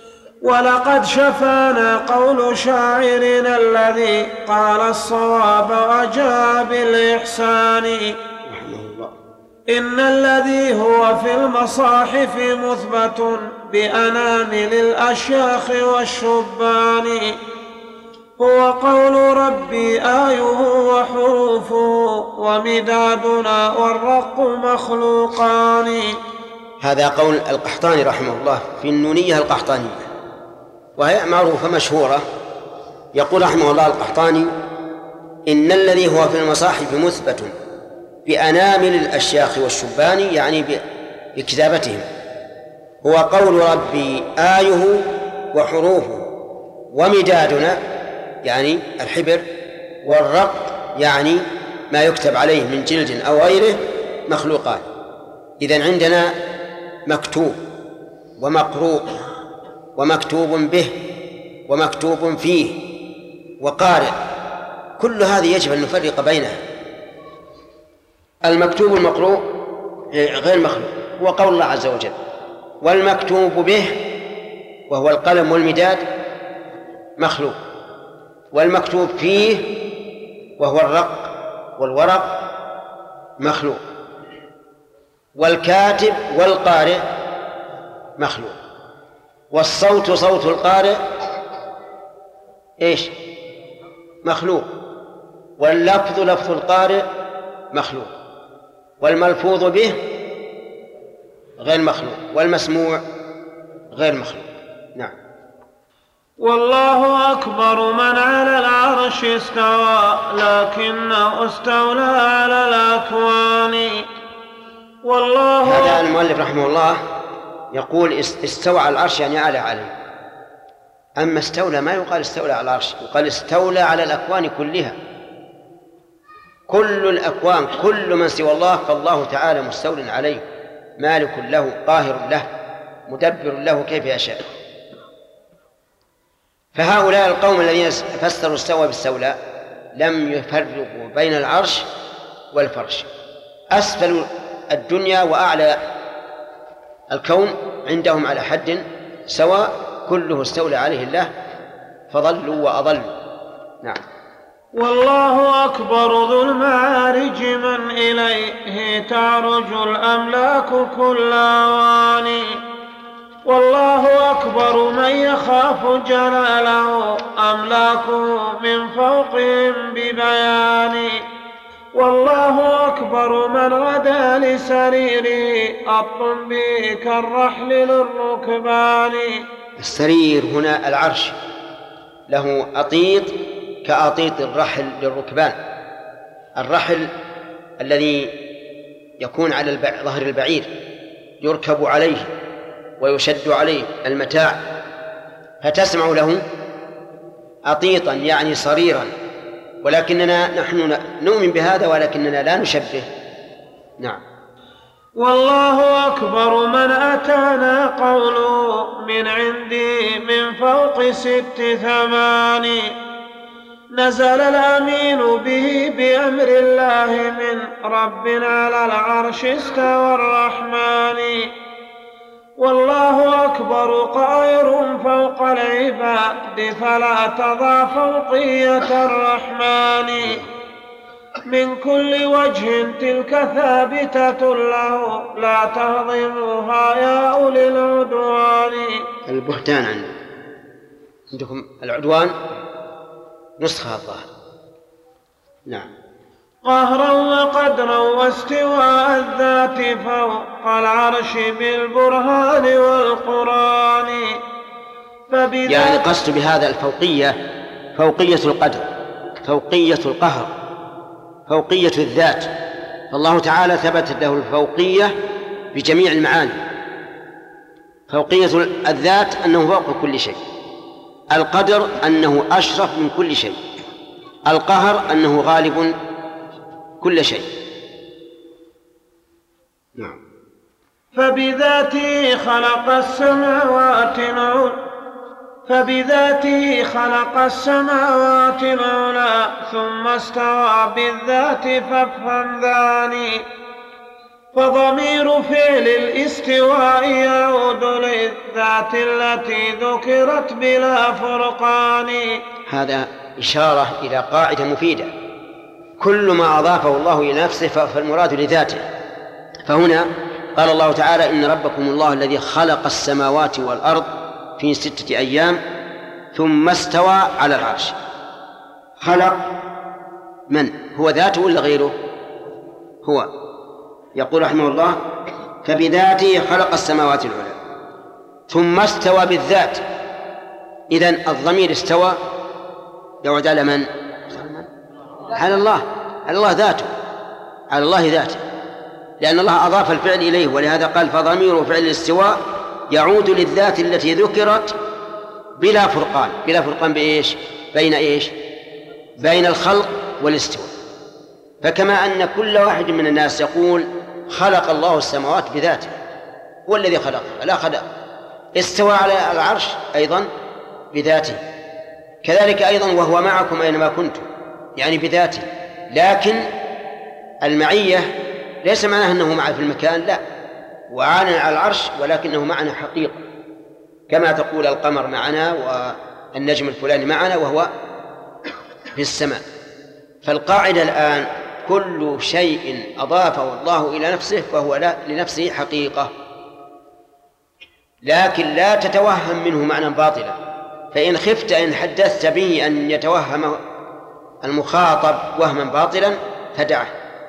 ولقد شفانا قول شاعرنا الذي قال الصواب وجاء بالإحسان إن الذي هو في المصاحف مثبت بأنامل الأشياخ والشبان هو قول ربي آيه وحروفه ومدادنا والرق مخلوقان. هذا قول القحطاني رحمه الله في النونية القحطانية، وهي معروفة مشهورة. يقول رحمه الله القحطاني: إن الذي هو في المصاحف مثبت بأنامل الأشياخ والشبان، يعني بكتابتهم، هو قول ربي آيه وحروفه ومدادنا يعني الحبر والرق يعني ما يكتب عليه من جلد أو غيره مخلوقان. إذن عندنا مكتوب ومقروء ومكتوب به ومكتوب فيه وقارئ، كل هذه يجب أن نفرق بينها. المكتوب المقروء غير مخلوق هو قول الله عز وجل، والمكتوب به وهو القلم والمداد مخلوق، والمكتوب فيه وهو الرق والورق مخلوق، والكاتب والقارئ مخلوق، والصوت صوت القارئ إيش؟ مخلوق، واللفظ لفظ القارئ مخلوق، والملفوظ به غير مخلوق، والمسموع غير مخلوق. نعم. والله أكبر من على العرش استوى لكنه استولى على الأكوان. والله هذا المؤلف رحمه الله يقول استوى على العرش يعني على عليه. أما استولى ما يقال استولى على العرش، يقال استولى على الأكوان كلها، كل الأكوان، كل من سوى الله فالله تعالى مستول عليه، مالك له قاهر له مدبر له كيف يشاء. فهؤلاء القوم الذين فسروا استوى باستولى لم يفرقوا بين العرش والفرش، أسفل الدنيا وأعلى الكون عندهم على حد سواء، كله استولى عليه الله فضلوا وأضلوا. نعم. والله أكبر ذو المعارج من إليه تعرج الأملاك كل أوان. والله أكبر من يخاف جلاله أملاكه من فوقهم ببيان. والله أكبر من غدا لسريره الطنب كالرحل للركبان. السرير هنا العرش له أطيط كأطيط الرحل للركبان، الرحل الذي يكون على ظهر البعير يركب عليه ويشد عليه المتاع، فتسمع له أطيطا يعني صريرا، ولكننا نحن نؤمن بهذا ولكننا لا نشبه. نعم. والله أكبر من أتانا قوله من عندي من فوق 6 8. نزل الأمين به بأمر الله من رب على العرش استوى الرحمن. والله أكبر قاهر فوق العباد فلا تضع فوقية الرحمن. من كل وجه تلك ثابتة له لا تهضمها يا أولي العدوان. البهتان عندكم العدوان نسخة الظاهر. نعم. قهرا وقدرا واستواء الذات فوق العرش بالبرهان والقرآن. يعني قصد بهذا الفوقية فوقية القدر، فوقية القهر، فوقية الذات، فالله تعالى ثبتت له الفوقية بجميع المعاني. فوقية الذات أنه فوق كل شيء، القدر أنه أشرف من كل شيء، القهر أنه غالب كل شيء. نعم. فبذاته خلق السماوات العلى ثم استوى بالذات فافهم ذاني. فضمير فعل الاستواء يعود بالذات التي ذكرت بلا فرقان. هذا إشارة إلى قاعدة مفيدة: كل ما أضافه الله إلى نفسه فالمراد لذاته. فهنا قال الله تعالى: إن ربكم الله الذي خلق السماوات والأرض في 6 أيام ثم استوى على العرش. خلق من؟ هو ذاته ولا غيره؟ هو. يقول رحمه الله: فبذاته خلق السماوات العلى ثم استوى بالذات. إذن الضمير استوى يعود على من؟ على الله، على الله ذاته، على الله ذاته، لأن الله أضاف الفعل إليه، ولهذا قال: فضمير فعل الاستواء يعود للذات التي ذكرت بلا فرقان. بلا فرقان بإيش؟ بين إيش؟ بين الخلق والاستواء. فكما أن كل واحد من الناس يقول: خلق الله السماوات بذاته، هو الذي خلقها، لا خلق. استوى على العرش أيضا بذاته، كذلك أيضا وهو معكم أينما كنتم، يعني بذاته. لكن المعية ليس معناها أنه معه في المكان، لا، وعانا على العرش، ولكنه معنا حقيقة، كما تقول القمر معنا والنجم الفلاني معنا وهو في السماء. فالقاعدة الآن: كل شيء أضافه الله إلى نفسه فهو لنفسه حقيقة، لكن لا تتوهم منه معنى باطلا. فإن خفت إن حدثت به أن يتوهم المخاطب وهما باطلا فدعه،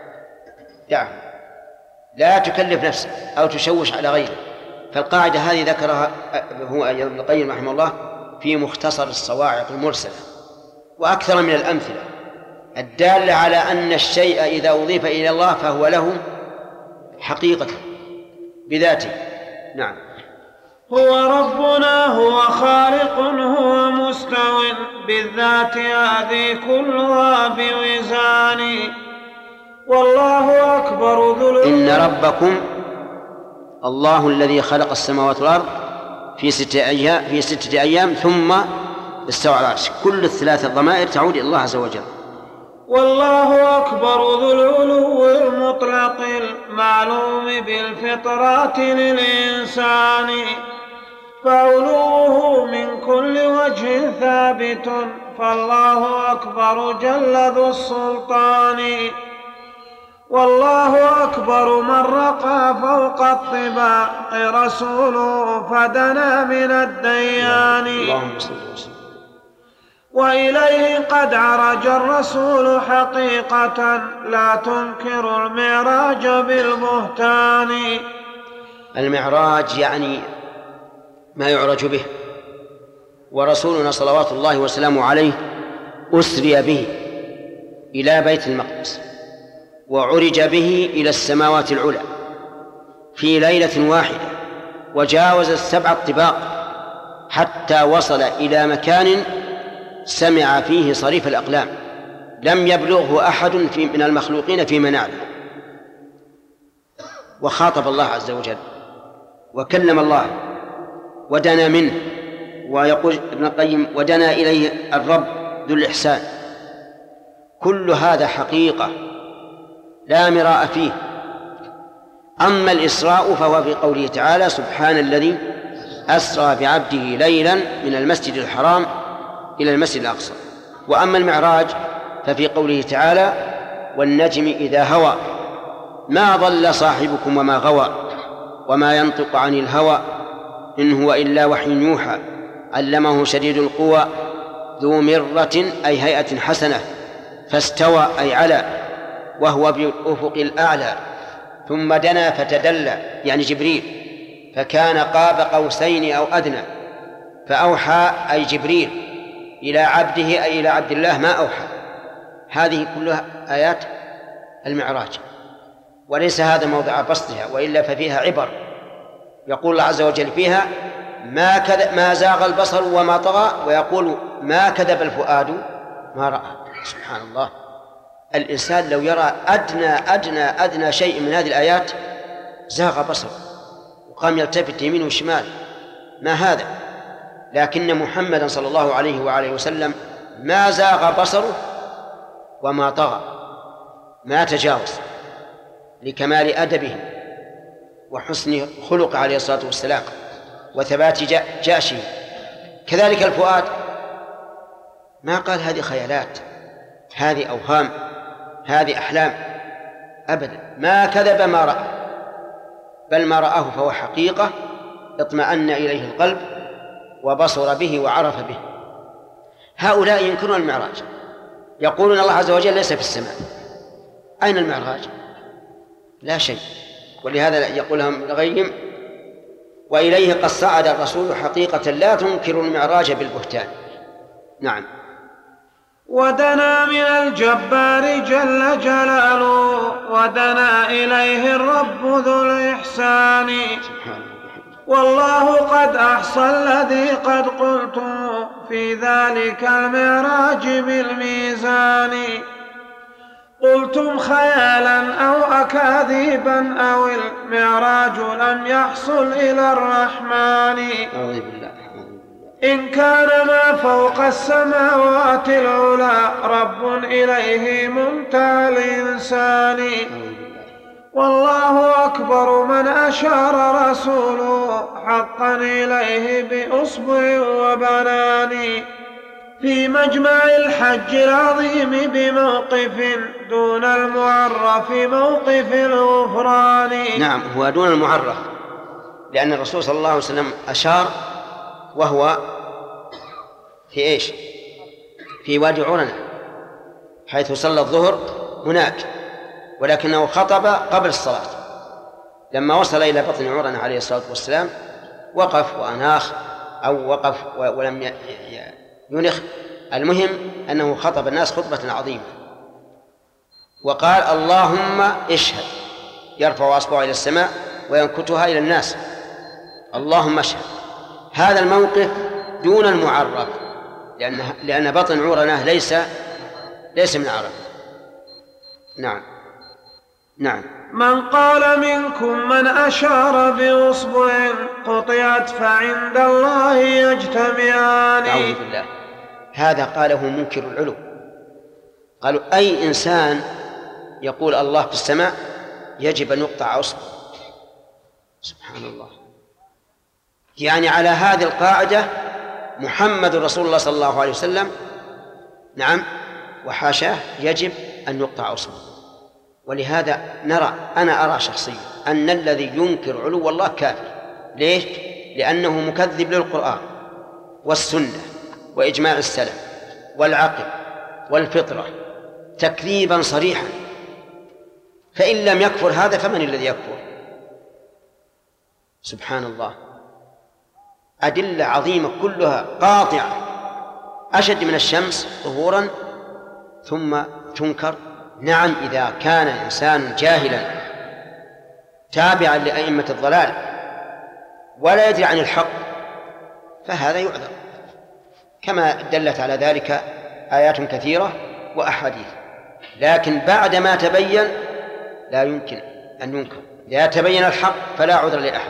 لا تكلف نفسك أو تشوش على غيره. فالقاعدة هذه ذكرها هو ابن القيم رحمه الله في مختصر الصواعق المرسلة، وأكثر من الأمثلة الدالة على أن الشيء إذا أضيف إلى الله فهو له حقيقة بذاته. نعم. هو ربنا، هو خالق، هو مستو بالذات، هذه كلها بوزان. والله أكبر ذو إن ربكم الله الذي خلق السماوات والأرض في 6 أيام ثم استوى على العرش. كل الثلاث الضمائر تعود إلى الله عز وجل. والله أكبر ذو العلو المطلق المعلوم بالفطرات للإنسان، فعلوه من كل وجه ثابت، فالله أكبر جل ذو السلطان. والله أكبر من رقى فوق الطباق رسوله فدنا من الديان، وإليه قد عرج الرسول حقيقة، لا تنكر المعراج بالبهتان. المعراج يعني ما يعرج به، ورسولنا صلوات الله وسلامه عليه أسري به إلى بيت المقدس، وعرج به إلى السماوات العلى في ليلة واحدة، وجاوز 7 طباق حتى وصل إلى مكان سمع فيه صريف الأقلام لم يبلغه أحد من المخلوقين في مناله، وخاطب الله عز وجل وكلم الله ودنا منه. ويقول ابن القيم: ودنا إليه الرب ذو الإحسان. كل هذا حقيقة لا مراء فيه. أما الإسراء فهو في قوله تعالى: سبحان الذي أسرى بعبده ليلا من المسجد الحرام إلى المسجد الأقصى. وأما المعراج ففي قوله تعالى: والنجم إذا هوى ما ضل صاحبكم وما غوى وما ينطق عن الهوى إن هو إلا وحي يوحى علمه شديد القوى ذو مرة أي هيئة حسنة فاستوى أي على وهو بالأفق الأعلى ثم دنا فتدلى يعني جبريل فكان قاب قوسين أو أدنى فأوحى أي جبريل إلى عبده أي إلى عبد الله ما أوحى. هذه كلها آيات المعراج، وليس هذا موضع بسطها، وإلا ففيها عبر. يقول الله عز وجل فيها: ما زاغ البصر وما طغى، ويقول: ما كذب الفؤاد ما رأى. سبحان الله، الإنسان لو يرى أدنى شيء من هذه الآيات زاغ بصره وقام يلتفت يمين وشمال، ما هذا؟ لكن محمدا صلى الله عليه وآله وسلم ما زاغ بصره وما طغى، ما تجاوز، لكمال أدبه وحسن خلقه عليه الصلاة والسلام. وثبات جأشه. كذلك الفؤاد ما قال هذه خيالات، هذه أوهام، هذه أحلام، أبدا، ما كذب ما رأى، بل ما رآه فهو حقيقة اطمأن إليه القلب وبصر به وعرف به. هؤلاء ينكرون المعراج، يقولون الله عز وجل ليس في السماء. أين المعراج؟ لا شيء. ولهذا يقول لهم الغيم: وإليه قد صعد الرسول حقيقة لا تنكر المعراج بالبهتان. نعم. ودنا من الجبار جل جلاله، ودنا إليه الرب ذو الإحسان. والله قد أحصى الذي قد قلت في ذلك المعراج بالميزان. قلتم خيالا أو أكاذيبا أو المعراج لم يحصل إلى الرحمن. إن كان ما فوق السماوات العلى رب إليه منتهى الإنسان. والله أكبر من أشار رسوله حقا إليه بأصبع وبنان. في مجمع الحج العظيم بموقف دون المعرف موقف الغفران. نعم، هو دون المعرف، لأن الرسول صلى الله عليه وسلم أشار وهو في إيش؟ في وادي عرنة حيث صلى الظهر هناك، ولكنه خطب قبل الصلاة. لما وصل إلى بطن عرنة عليه الصلاة والسلام وقف وأناخ أو وقف ولم ينخ، المهم أنه خطب الناس خطبة عظيمة وقال: اللهم اشهد، يرفع أصبعه إلى السماء وينكتها إلى الناس، اللهم اشهد. هذا الموقف دون المعرف، لأن بطن عرنة ليس من عرب. نعم. نعم. من قال منكم من أشار بأصبع قطعت فعند الله يجتمعان. أعوذ بالله، هذا قاله منكر العلو. قالوا أي إنسان يقول الله في السماء يجب أن يقطع أصبع. سبحان الله. يعني على هذه القاعدة محمد رسول الله صلى الله عليه وسلم، نعم، وحاشاه، يجب أن يقطع أصبع. ولهذا أنا أرى شخصيا أن الذي ينكر علو الله كافر. ليش؟ لأنه مكذب للقرآن والسنة وإجماع السلف والعقل والفطرة تكذيبا صريحا. فإن لم يكفر هذا فمن الذي يكفر؟ سبحان الله. أدلة عظيمة كلها قاطعة أشد من الشمس ظهورا ثم تنكر. نعم، إذا كان إنسان جاهلا تابعا لأئمة الضلال ولا يدري عن الحق فهذا يعذر، كما دلت على ذلك آيات كثيرة وأحاديث. لكن بعد ما تبين لا يمكن أن ينكر. إذا تبين الحق فلا عذر لأحد.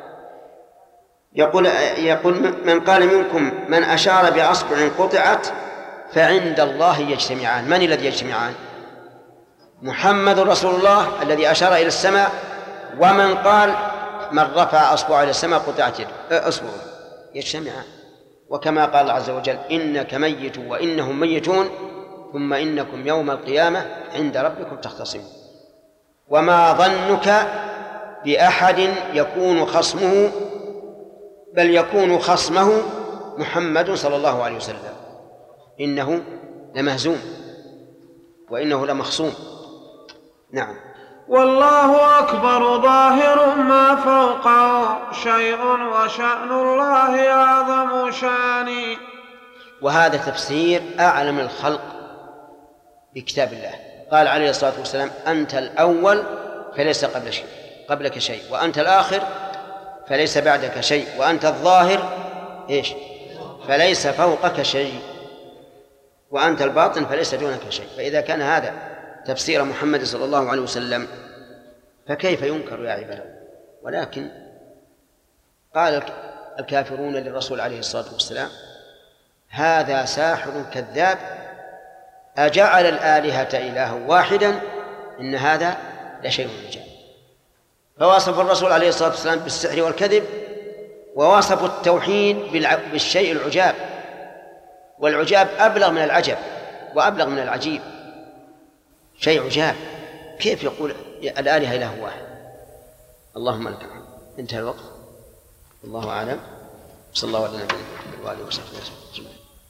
يقول من قال منكم من أشار بأصبع قطعت فعند الله يجتمعان. من الذي يجتمعان؟ محمد رسول الله الذي أشار إلى السماء، ومن قال من رفع أصبعه إلى السماء قطعت أصبعه، يجتمعان. وكما قال الله عز وجل: إنك ميت وإنهم ميتون ثم إنكم يوم القيامة عند ربكم تختصمون. وما ظنك بأحد يكون خصمه، بل يكون خصمه محمد صلى الله عليه وسلم، إنه لمهزوم وإنه لمخصوم. نعم. والله أكبر ظاهر ما فوقه شيء وشأن الله أعظم شأن. وهذا تفسير أعلم الخلق بكتاب الله. قال عليه الصلاة والسلام: أنت الأول فليس قبلك شيء، وأنت الآخر فليس بعدك شيء، وأنت الظاهر إيش؟ فليس فوقك شيء، وأنت الباطن فليس دونك شيء. فإذا كان هذا تفسير محمد صلى الله عليه وسلم فكيف ينكر يا عباد؟ ولكن قال الكافرون للرسول عليه الصلاة والسلام: هذا ساحر كذاب أجعل الآلهة إلها واحدا إن هذا لشيء عجاب. فوصف الرسول عليه الصلاة والسلام بالسحر والكذب ووصفوا التوحيد بالشيء العجاب، والعجاب أبلغ من العجب وأبلغ من العجيب. شيء عجاب، كيف يقول الآلهة إله واحد؟ اللهم لك الحمد. انتهى الوقت، الله أعلم. صلى الله على نبينا محمد وآله وصحبه وسلم.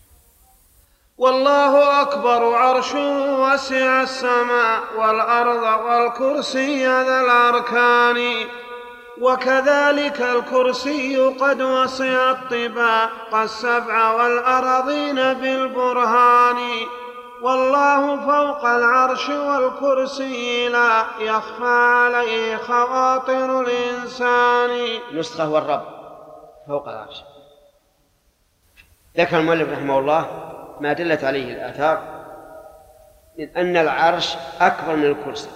والله أكبر، عرشه وسع السماء والأرض والكرسي ذا الأركان، وكذلك الكرسي قد وسع الطباق السبع والأراضين بالبرهان، والله فوق العرش والكرسي لا يخفى عليه خواطر الإنسان. نسخة والرب فوق العرش. ذكر المؤلف رحمه الله ما دلت عليه الآثار من أن العرش أكبر من الكرسي،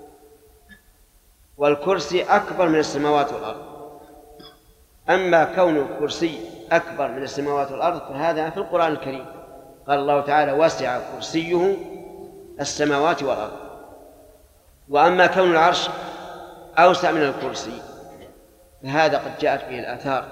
والكرسي أكبر من السماوات والأرض. أما كون الكرسي أكبر من السماوات والأرض فهذا في القرآن الكريم، قال الله تعالى وسع كرسيه السماوات والأرض. وأما كون العرش أوسع من الكرسي فهذا قد جاءت به الآثار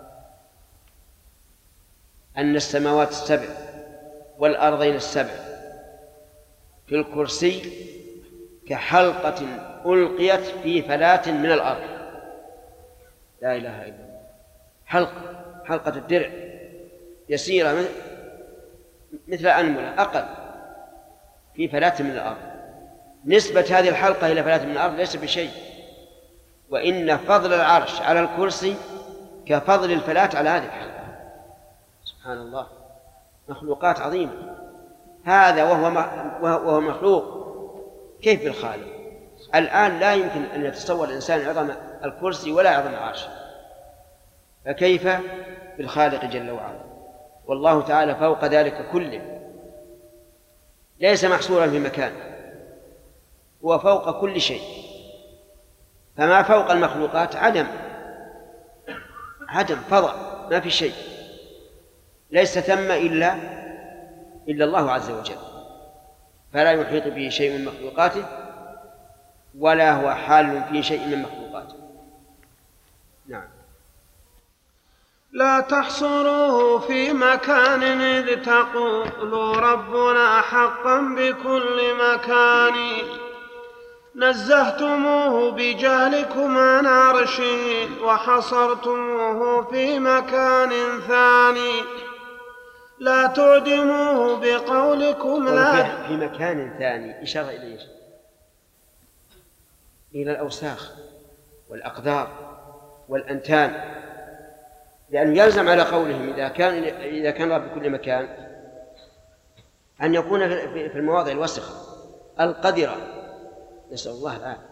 أن السماوات السبع والأرضين السبع في الكرسي كحلقة ألقيت في فلاة من الأرض. لا إله إلا الله. حلقة الدرع يسيرة مثل أنملة أقل في فلاة من الأرض. نسبة هذه الحلقة إلى فلاة من الأرض ليس بشيء، وإن فضل العرش على الكرسي كفضل الفلاة على هذه الحلقة. سبحان الله، مخلوقات عظيمة. هذا وهو مخلوق، كيف بالخالق؟ الآن لا يمكن أن يتصور الإنسان عظم الكرسي ولا عظم العرش، فكيف بالخالق جل وعلا؟ والله تعالى فوق ذلك كله، ليس محصورا في مكان، هو فوق كل شيء. فما فوق المخلوقات عدم فضاء، ما في شيء، ليس ثم إلا الله عز وجل، فلا يحيط به شيء من مخلوقاته ولا هو حال في شيء من مخلوقاته. نعم. لا تحصروه في مكان إذ تقول ربنا حقا بكل مكان، نزهتموه بجهلكم عن عرشه وحصرتموه في مكان ثاني، لا تعدموه بقولكم لا في مكان ثاني. إشارة إليه إلى الأوساخ والأقدار والأنتان، لأنه يلزم على قولهم إذا كان رب بكل مكان أن يكون في المواضع الوسخة القذرة، نسأل الله العافية.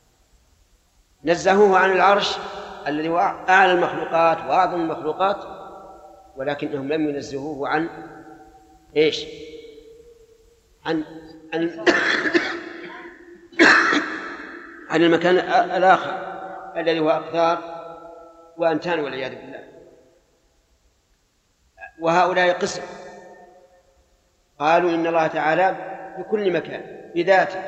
نزهوه عن العرش الذي هو أعلى المخلوقات وأعظم المخلوقات، ولكنهم لم ينزهوه عن إيش؟ عن المكان الآخر الذي هو أقدار وأنتان والعياذ بالله. وهؤلاء قسم، قالوا إن الله تعالى بكل مكان بذاته.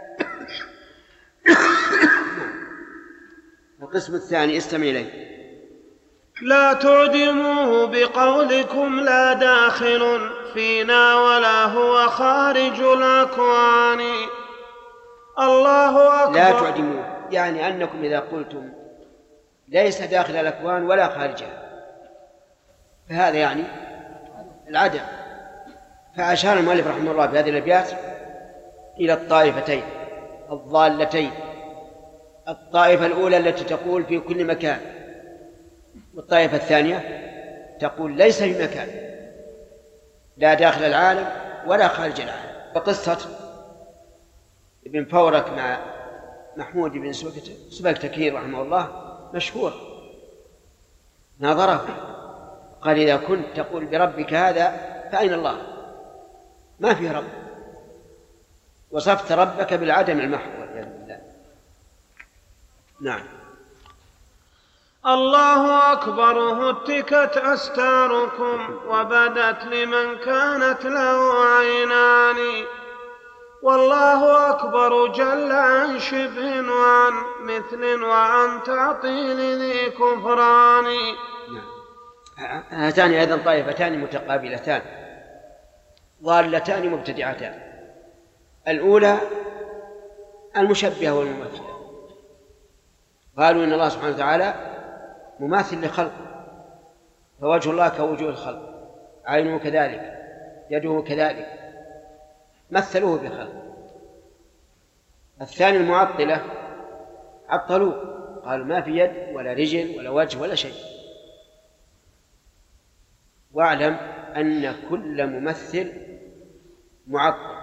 القسم الثاني استمع إليه. لا تعدموه بقولكم لا داخل فينا ولا هو خارج الأكوان. الله أكبر. لا تعدموه يعني أنكم إذا قلتم ليس داخل الأكوان ولا خارجها فهذا يعني العدم. فأشار المؤلف رحمه الله بهذه الأبيات إلى الطائفتين الضالتين، الطائفة الأولى التي تقول في كل مكان، والطائفة الثانية تقول ليس في مكان، لا داخل العالم ولا خارج العالم. وقصة ابن فورك مع محمود بن سبكتكير رحمه الله مشهور، ناظره قال إذا كنت تقول بربك هذا فأين الله؟ ما فيه رب، وصفت ربك بالعدم المحض والعياذ بالله. نعم. الله أكبر. هتكت أستاركم وبدت لمن كانت له عينان، والله أكبر جل عن شبه وعن مثل وعن تعطيل ذي كفران. نعم. هاتان أيضا طائفتان متقابلتان ضالتان مبتدعتان. الأولى المشبهة والممثلة، قالوا إن الله سبحانه وتعالى مماثل لخلقه، فوجه الله كوجوه الخلق، عينه كذلك، يده كذلك، مثلوه بخلقه. الثاني المعطلة عطلوه، قالوا ما في يد ولا رجل ولا وجه ولا شيء. واعلم أن كل ممثل معطل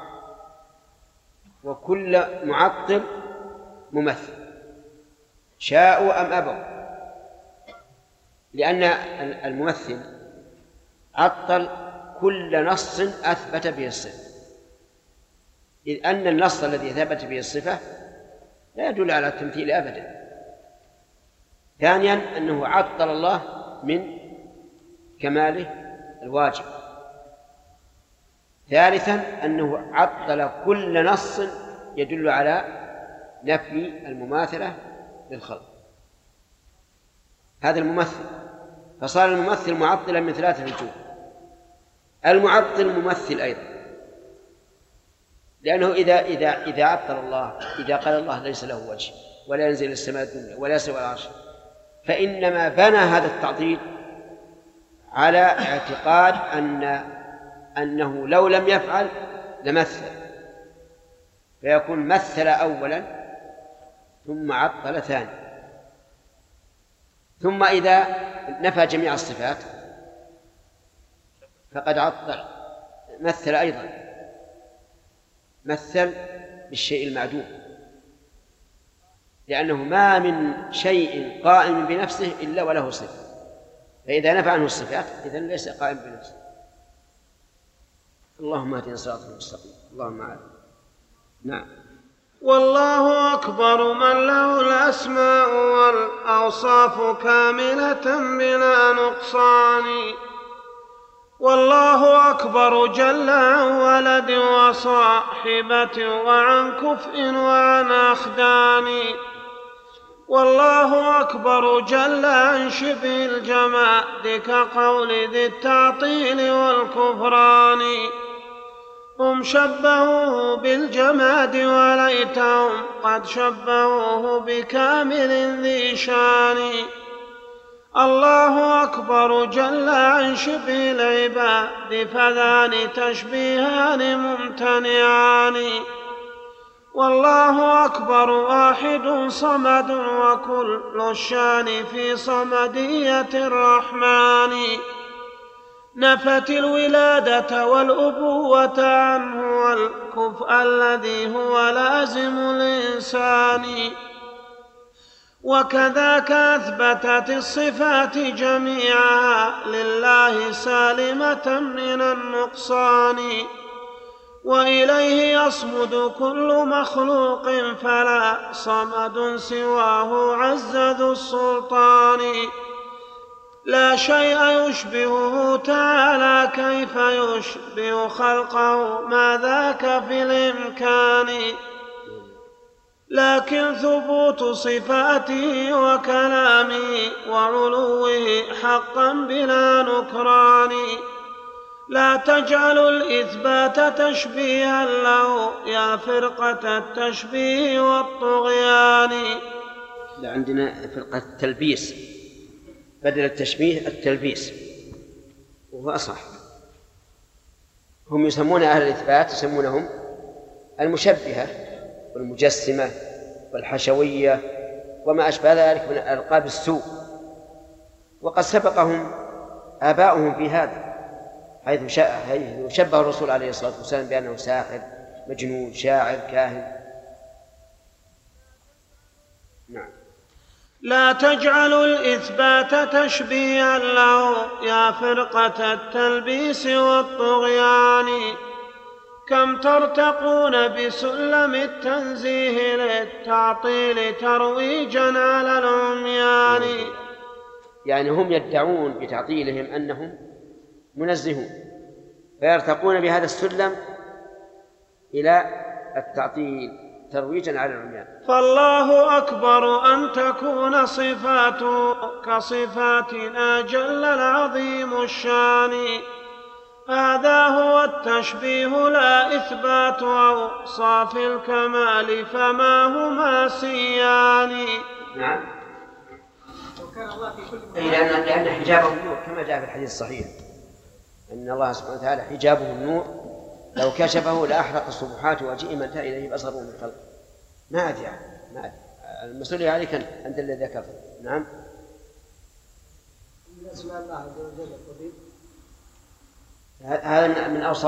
وكل معطل ممثل، شاءوا أم أبوا، لأن الممثل عطل كل نص أثبت به الصفة، إذ أن النص الذي ثبت به الصفة لا يدل على التمثيل أبدا. ثانيا أنه عطل الله من كماله الواجب. ثالثا أنه عطل كل نص يدل على نفي المماثلة للخلق. هذا الممثل، فصار الممثل معطلا من ثلاثة وجوه. المعطل ممثل أيضا، لأنه إذا عطل الله، إذا قال الله ليس له وجه ولا ينزل إلى السماء الدنيا ولا يستوي على العرش، فإنما بنى هذا التعطيل على اعتقاد أنه لو لم يفعل لمثل، فيكون مثل أولا ثم عطل ثانيا. ثم إذا نفى جميع الصفات فقد عطل، مثل أيضا، مثل بالشيء المعدوم، لأنه ما من شيء قائم بنفسه إلا وله صفة، فإذا نفى عنه الصفات إذن ليس قائم بنفسه. اللهم اهدنا صراطك المستقيم. اللهم أعلم. نعم. والله أكبر من له الأسماء والأوصاف كاملة بلا نقصان. والله أكبر جل عن ولد وصاحبة وعن كفء وعن أخدان. والله أكبر جل عن شبه الجماد كقول ذي التعطيل والكفران. هم شبهوه بالجماد وليتهم قد شبهوه بكامل ذي شان. الله أكبر جل عن شبه العباد فذان تشبيهان ممتنعان. والله أكبر واحد صمد وكل الشان في صمدية الرحمن. نفت الولادة والأبوة عنه والكفء الذي هو لازم الإنسان. وكذاك أثبتت الصفات جميعها لله سالمة من النقصان. وإليه يصمد كل مخلوق فلا صمد سواه عز ذو السلطان. لا شيء يشبهه تعالى كيف يشبه خلقه ما ذاك في الإمكان. لكن ثبوت صفاته وكلامه وعلوه حقا بلا نكران. لا تجعلوا الإثبات تشبيها له يا فرقة التشبيه والطغيان. عندنا فرقة التلبيس بدل التشبيه التلبيس، وهو أصح. هم يسمون أهل الإثبات يسمونهم المشبهة والمجسمة والحشوية وما أشبه ذلك من ألقاب السوء. وقد سبقهم آباؤهم في هذا، حيث شبه الرسول عليه الصلاة والسلام بأنه ساحر مجنون شاعر كاهن. نعم. لا تجعلوا الإثبات تشبيها له يا فرقة التلبيس والطغيان. كم ترتقون بسلم التنزيه للتعطيل ترويجا على العميان. يعني هم يدعون بتعطيلهم أنهم منزهون، فيرتقون بهذا السلم إلى التعطيل ترويجا على العميان. فالله أكبر أن تكون صفاته كصفاتنا جل العظيم الشان. هذا هو التشبيه لا إثبات أوصاف الكمال فما هما سيان. نعم. لأن حجابه النور كما جاء في الحديث الصحيح أن الله سبحانه وتعالى حجابه النور لو كشفه لأحرق الصبحات وجيء من انتهى إليه بصره من خلقه. ما أدري المسؤولية عليك أنت الذي ذكرت. نعم. من أسماء الله عز وجل الطبيب. هذا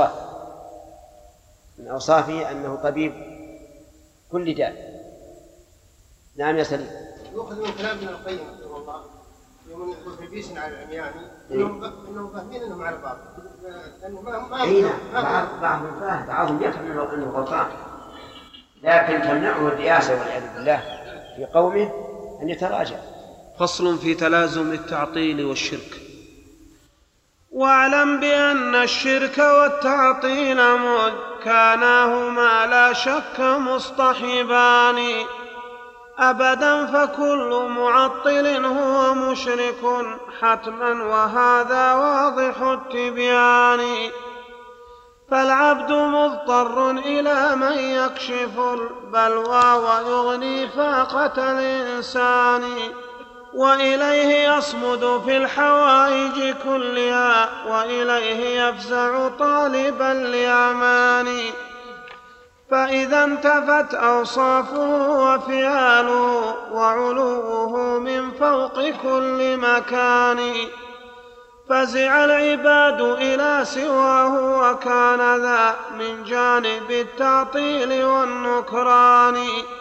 من أوصافه أنه طبيب كل داء. نعم يا سليم. يؤخذ من كلام ابن القيم رحمه الله يوم تلبيس على العمياني انهم فاهمين انهم على بعض لانه ما بعضهم فاهم بعضهم يفهم انه غلطان لكن تمنعه الرئاسه والعياذ بالله في قومه ان يتراجع. فصل في تلازم التعطيل والشرك. واعلم بأن الشرك والتعطيل كاناهما لا شك مصطحبان أبدا، فكل معطل هو مشرك حتما وهذا واضح التبيان. فالعبد مضطر إلى من يكشف البلوى ويغني فاقة الإنسان، وإليه يصمد في الحوائج كلها وإليه يفزع طالبا لأمان. فإذا انتفت أوصافه وفعاله وعلوه من فوق كل مكان فزع العباد إلى سواه وكان ذا من جانب التعطيل والنكران.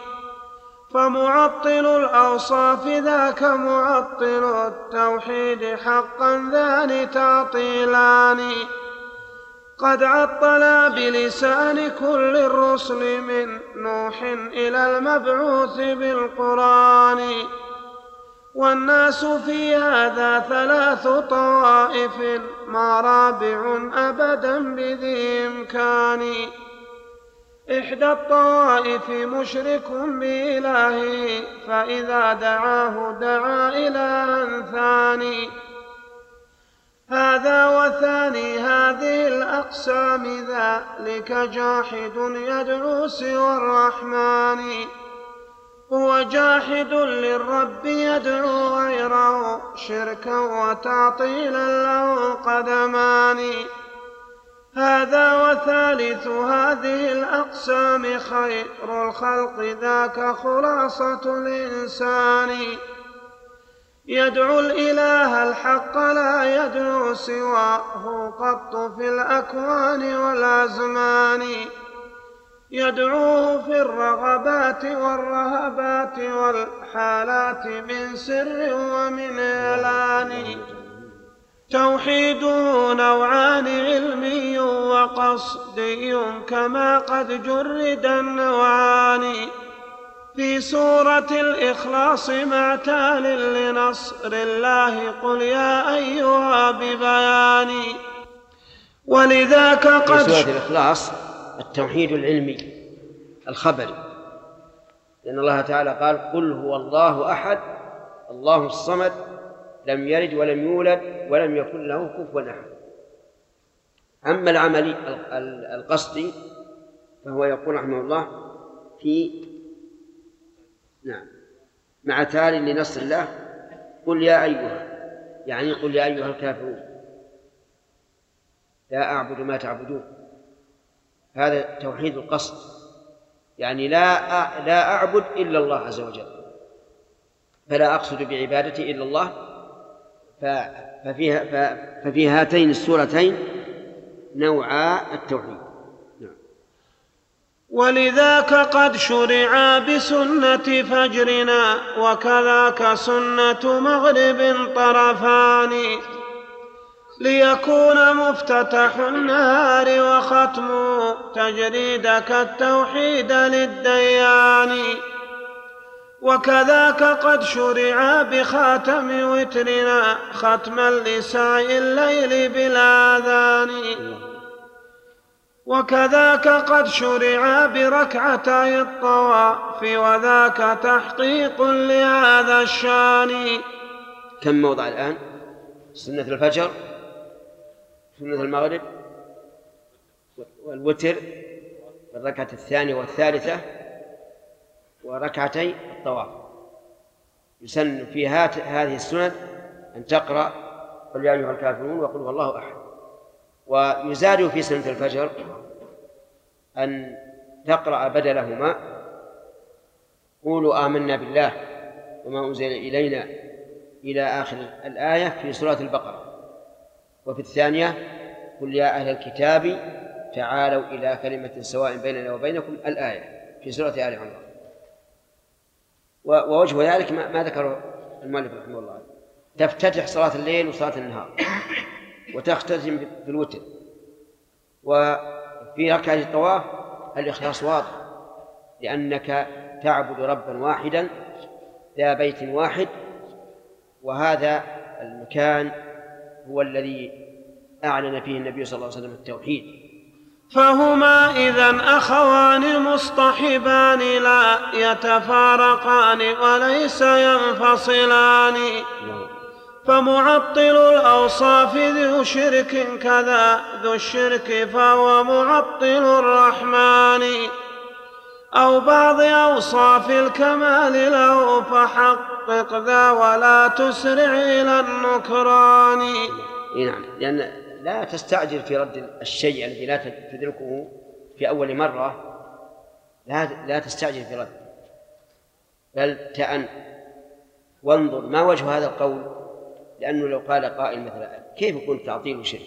فمعطل الأوصاف ذاك معطل التوحيد حقا ذان تعطيلان قد عطلا بلسان كل الرسل من نوح إلى المبعوث بالقرآن. والناس في هذا ثلاث طوائف ما رابع أبدا بذي إمكان. إحدى الطوائف مشرك بإلهه فإذا دعاه دعا إلها ثاني. هذا وثاني هذه الأقسام ذلك جاحد يدعو سوى الرحمن. هو جاحد للرب يدعو غيره شركا وتعطيلا له قدمان. هذا وثالث هذه الأقسام خير الخلق ذاك خلاصة الإنسان. يدعو الإله الحق لا يدعو سواه قط في الأكوان والأزمان. يدعوه في الرغبات والرهبات والحالات من سر ومن إعلان. توحيده نوعان علمي وقصدي كما قد جرد النوعان. في سورة الإخلاص مع تال لنصر الله قل يا أيها ببيان. ولذاك قد في سورة الإخلاص التوحيد العلمي الخبري لأن الله تعالى قال قل هو الله أحد الله الصمد لم يلد ولم يولد ولم يكن له كفوا أحد. أما العملي القصدي فهو يقول رحمه الله في مع تال لنصر الله قل يا أيها يعني قل يا أيها الكافرون لا أعبد ما تعبدون. هذا توحيد القصد يعني لا أعبد إلا الله عز وجل فلا أقصد بعبادتي إلا الله. ففي هاتين السورتين نوعا التوحيد. ولذاك قد شرعا بسنة فجرنا وكذاك سنة مغرب طرفان ليكون مفتتح النهار وختم تجريدك التوحيد للديان. وكذاك قد شرعا بخاتم وترنا ختما لسعي الليل بالآذان. وكذاك قد شرع بركعتي الطواف وذاك تحقيق لهذا الشان. كم موضع الآن؟ سنة الفجر، سنة المغرب، والوتر، والركعة الثانية والثالثة، وركعتي الطواف. يسن في هذه السنن أن تقرأ قل يا أيها الكافرون وقل هو الله أحد. ويزاد في سنة الفجر أن تقرأ بدلهما قولوا آمنا بالله وما أنزل إلينا إلى آخر الآية في سورة البقرة. وفي الثانية قل يا أهل الكتاب تعالوا إلى كلمة سواء بيننا وبينكم الآية في سورة آل عمران. ووجه ذلك ما ذكره المؤلف رحمه الله، تفتتح صلاة الليل وصلاة النهار وتختتم بالوتر. وفي ركعة الطواف الإخلاص واضح، لأنك تعبد ربا واحدا ذا بيت واحد، وهذا المكان هو الذي أعلن فيه النبي صلى الله عليه وسلم التوحيد. فهما إذن أخوان مصطحبان لا يتفارقان وليس ينفصلان. فمعطل الأوصاف ذو شرك كذا ذو الشرك فهو معطل الرحمن، أو بعض أوصاف الكمال له فحقق ذا ولا تسرع إلى النكران. نعم، لأن لا تستعجل في رد الشيء الذي لا تدركه في أول مرة، لا تستعجل في رد، بل تأن وانظر ما وجه هذا القول. لأنه لو قال قائل مثلا كيف يكون تعطيل شرك،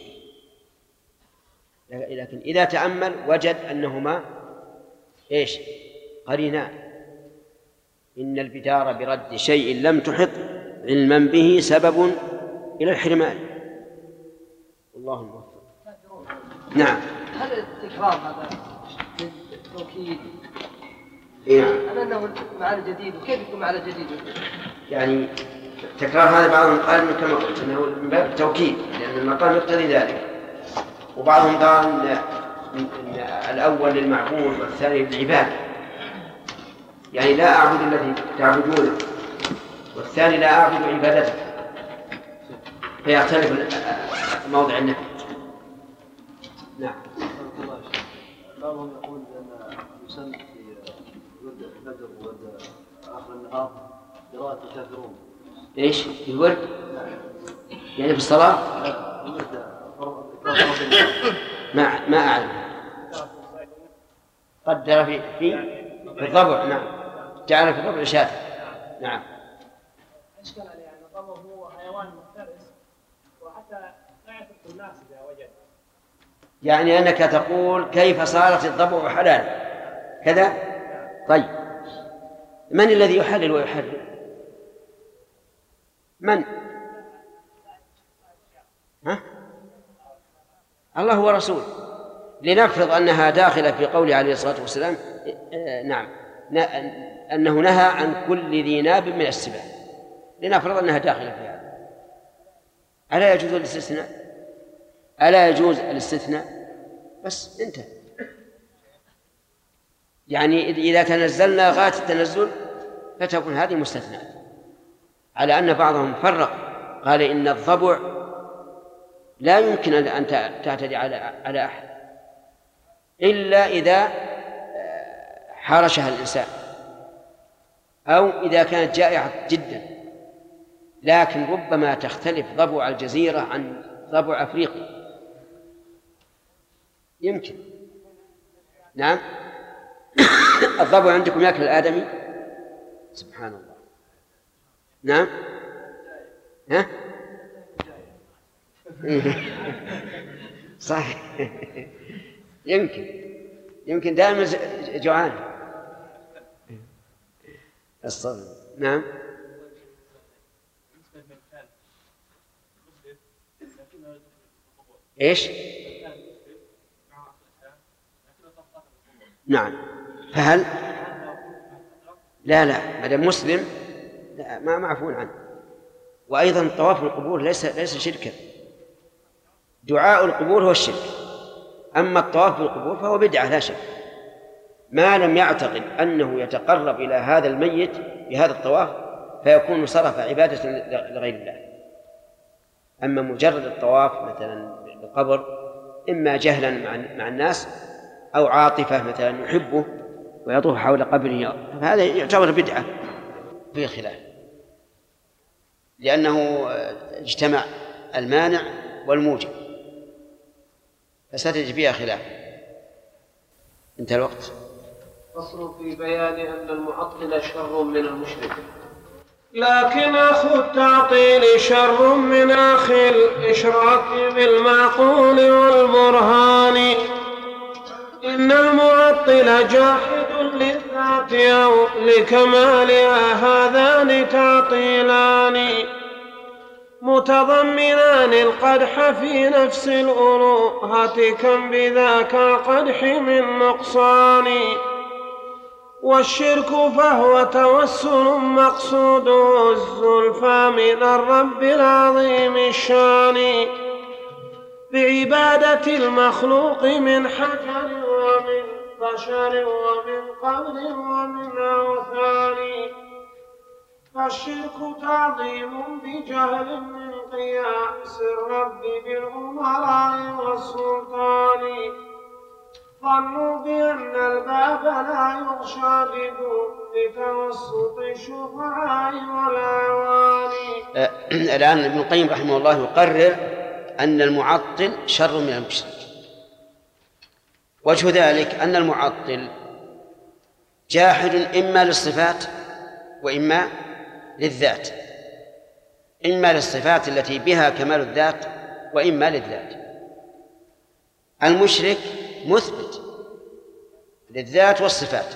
لكن إذا تأمل وجد أنهما إيش قرينان. إن البدار برد شيء لم تحط علما به سبب إلى الحرمان. الله الموفق. نعم. هل التكرار هذا للتوكيد؟ نعم. أنه معنى جديد، وكيف يكون معنى جديد؟ يعني تكرار هذا بعضهم قال إنه كما قلت أنه من باب التوكيد لأن المقام يقتضي ذلك، وبعضهم قال إن الأول للمعبود والثاني للعباد، يعني لا أعبد الذي تعبدونه والثاني لا أعبد عبادته، فيختلف موضع النفي. نعم. بعضهم يقول أن يسن في ورد الفجر وورد آخر النهار قراءة الكافرون. إيش؟ في الورد؟ يعني في الصلاة؟ ما أعلم. قدر في الضبع. نعم، جعل في الضبع شاة. نعم. أشكال عليه يعني الضبع هو حيوان مفترس وحتى لا يترك الناس إذا وجد. يعني أنك تقول كيف صارت الضبع حلال كذا؟ طيب من الذي يحلل ويحرم؟ من؟ ها؟ الله ورسوله. لنفرض أنها داخلة في قوله عليه الصلاة والسلام نعم أنه نهى عن كل ذي ناب من السباع، لنفرض أنها داخلة في هذا، ألا يجوز الاستثناء؟ ألا يجوز الاستثناء؟ بس انتهى. يعني إذا تنزلنا غاية التنزل فتكون هذه مستثناء، على أن بعضهم فرق قال إن الضبع لا يمكن أن تعتدي على أحد إلا إذا حارشها الإنسان أو إذا كانت جائعة جدا، لكن ربما تختلف ضبع الجزيرة عن ضبع أفريقيا، يمكن. نعم. الضبع عندكم يأكل الآدمي؟ سبحان الله. نعم. ها؟ صحيح. يمكن دائما جوعان. الصبر. نعم. ايش؟ نعم. فهل لا ما دام مسلم لا ما معفون عنه. وأيضا طواف القبور ليس شركا، دعاء القبور هو الشرك، أما الطواف بالقبور فهو بدعة لا شك، ما لم يعتقد أنه يتقرب إلى هذا الميت بهذا الطواف فيكون صرف عبادة لغير الله. أما مجرد الطواف مثلا بالقبر إما جهلا مع الناس أو عاطفة مثلا يحبه ويطوف حول قبره، فهذا يعتبر بدعة فيه خلاف، لأنه اجتمع المانع والموجب، فستجد فيها خلاف. انتهى الوقت. فصل في بيان أن المعطل شر من المشرك. لكن أخو التعطيل شر من أخي الإشراك بالمعقول والبرهان. إن المعطل جاحد للذات أو لكمالها، هذان تعطيلان متضمنان القدح في نفس الألوهة، كم بذاك القدح من نقصان. والشرك فهو توسل مقصوده الزلفى من الرب العظيم الشان، بعبادة المخلوق من حجر ومن بشر ومن قبر ومن أوثان. فالشرك تعظيم بجهل من قياس الرب بالأمراء والسلطان. ظنوا بأن الباب لا يغشى بدون توسط الشفعاء والأعوان. الآن ابن القيم رحمه الله يقرر أن المعطل شر من المشرك. وجه ذلك أن المعطل جاحد إما للصفات وإما للذات، إما للصفات التي بها كمال الذات وإما للذات. المشرك مثبت للذات والصفات،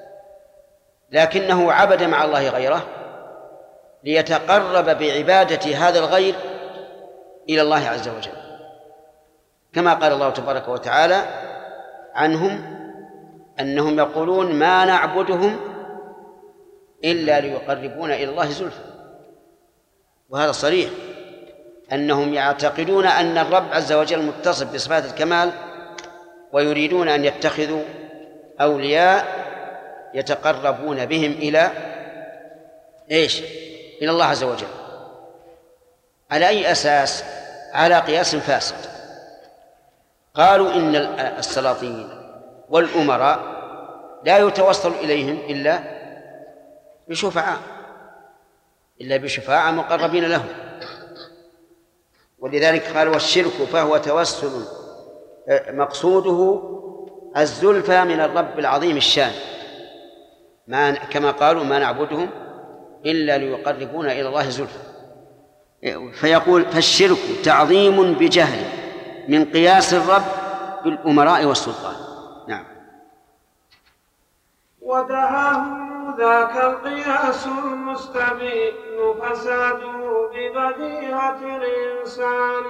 لكنه عبد مع الله غيره ليتقرب بعبادة هذا الغير إلى الله عز وجل، كما قال الله تبارك وتعالى عنهم أنهم يقولون ما نعبدهم إلا ليقربونا إلى الله زلفى. وهذا صريح أنهم يعتقدون أن الرب عز وجل متصف بصفات الكمال، ويريدون أن يتخذوا أولياء يتقربون بهم إلى إلى الله عز وجل. على أي أساس؟ على قياس فاسد. قالوا إن السلاطين والأمراء لا يتوصل إليهم إلا بشفاعة مقربين لهم، ولذلك قالوا والشرك فهو توسل مقصوده الزلفى من الرب العظيم الشان، كما قالوا ما نعبدهم إلا ليقربونا إلى الله زلفى. فيقول فالشرك تعظيم بجهل من قياس الرب بالأمراء والسلطان. نعم. ودهاهم ذاك القياس المستبين فساده ببديهة الإنسان.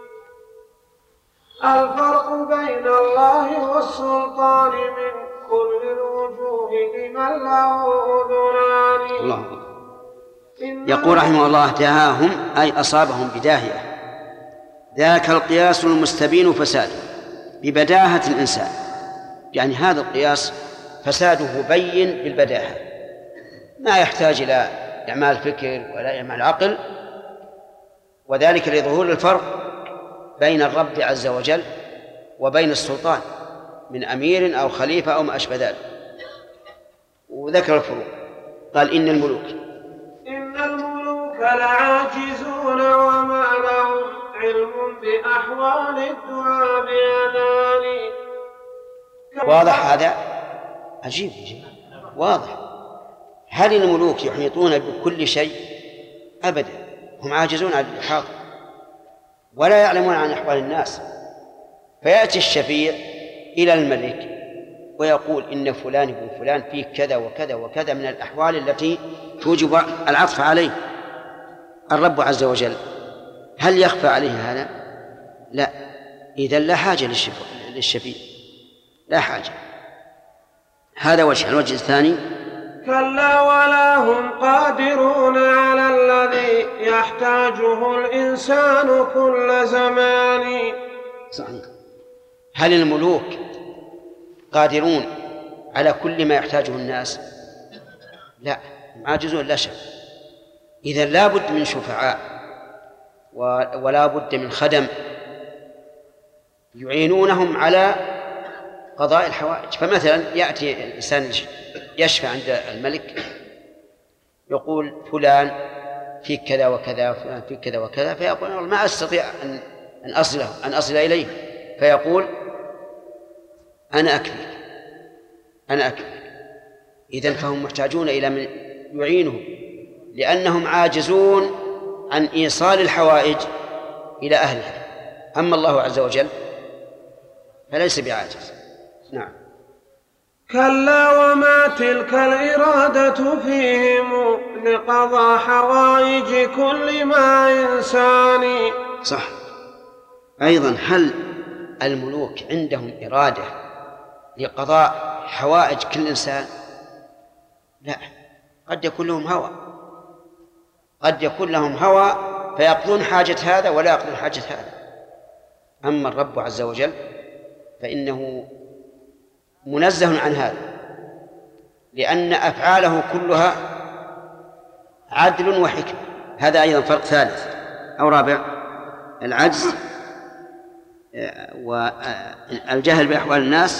الفرق بين الله والسلطان من كل الوجوه لمن له أذنان. الله يقول رحمه الله دهاهم أي أصابهم بداهية، ذاك القياس المستبين فساده ببداهة الإنسان، يعني هذا القياس فساده بين بالبداهة، ما يحتاج إلى إعمال فكر ولا إعمال عقل، وذلك لظهور الفرق بين الرب عز وجل وبين السلطان من أمير أو خليفة أو ما أشبه ذلك، وذكر الفروق. قال إن الملوك لعاجزون وما لهم علم بأحوال الدعاء بأذان. واضح هذا؟ عجيب واضح. هل الملوك يحيطون بكل شيء؟ أبدا، هم عاجزون عن الإحاطة ولا يعلمون عن أحوال الناس. فيأتي الشفيع إلى الملك ويقول إن فلان ابن فلان فيه كذا وكذا وكذا من الأحوال التي توجب العطف عليه. الرب عز وجل هل يخفى عليه هذا؟ لا، إذن لا حاجة للشفيع، لا حاجة. هذا وجه. الوجه الثاني كلا ولا هم قادرون على الذي يحتاجه الإنسان كل زمان. صحيح. هل الملوك قادرون على كل ما يحتاجه الناس؟ لا، عاجزون لا شك. إذن لا بد من شفعاء ولا بد من خدم يعينونهم على قضاء الحوائج. فمثلا يأتي الإنسان يشفع عند الملك، يقول فلان في كذا وكذا، فلان في كذا وكذا، فيقول ما أستطيع أن أصل إليه، فيقول أنا أكفيك. إذن فهم محتاجون إلى من يعينهم، لأنهم عاجزون عن إيصال الحوائج إلى أهلها. أما الله عز وجل فليس بعاجز. نعم. كلا وما تلك الإرادة فيهم لقضاء حوائج كل ما إنسان. صح. أيضا هل الملوك عندهم إرادة لقضاء حوائج كل إنسان؟ لا، قد يكون لهم هوى فيقضون حاجة هذا ولا يقضون حاجة هذا. أما الرب عز وجل فإنه منزه عن هذا، لأن أفعاله كلها عدل وحكمة. هذا أيضا فرق ثالث أو رابع، العجز والجهل بأحوال الناس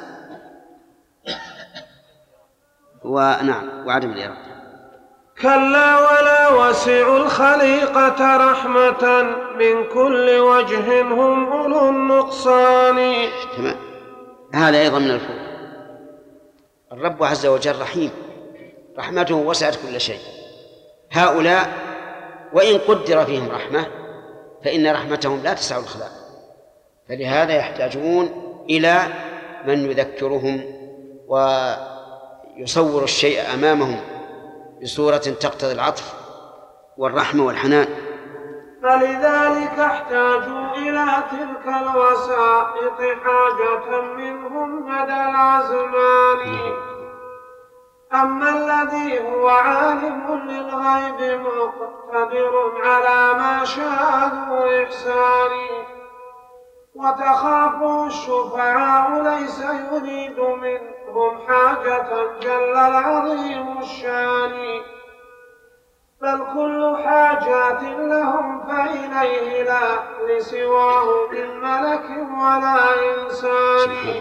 وعدم الإرادة. كلا ولا وسع الخليقة رحمة من كل وجه هم أولو النقصان. تمام. هذا أيضا من الفروق. الرب عز وجل رحيم، رحمته وسعت كل شيء. هؤلاء وإن قدر فيهم رحمة فإن رحمتهم لا تسع الخلائق، فلهذا يحتاجون إلى من يذكرهم ويصور الشيء أمامهم بصورة تقتضي العطف والرحمة والحنان. فلذلك احتاجوا إلى تلك الوسائط حاجة منهم مدى الأزمان. أما الذي هو عالم للغيب مقتدر على ما شاء ذو إحسان، وتخافوا الشفعاء ليس يريد منهم حاجة جل العظيم الشان، بل كل حاجات لهم فإليه لا لسواه من ملك ولا إنسان.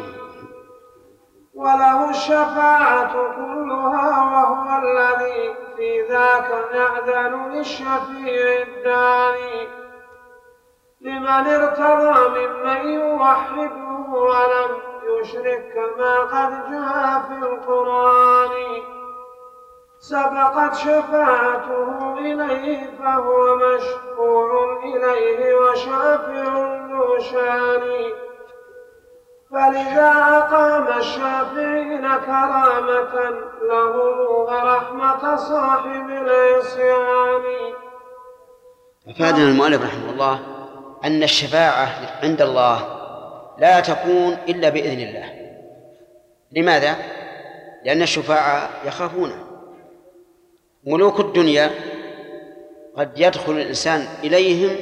وله الشفاعة كلها وهو الذي في ذاك يأذن للشفيع الداني، لمن ارتضى ممن يوحده ولم يشرك كما قد جاء في القرآن. سبقت شفاعته إليه فهو مشفوع إليه وشافع ذو شان، فلذا أقام الشافعين كرامة لهم ورحمة صاحب العصيان. أفادنا المؤلف رحمه الله أن الشفاعة عند الله لا تكون إلا بإذن الله. لماذا؟ لأن الشفاعة يخافونه. ملوك الدنيا قد يدخل الإنسان إليهم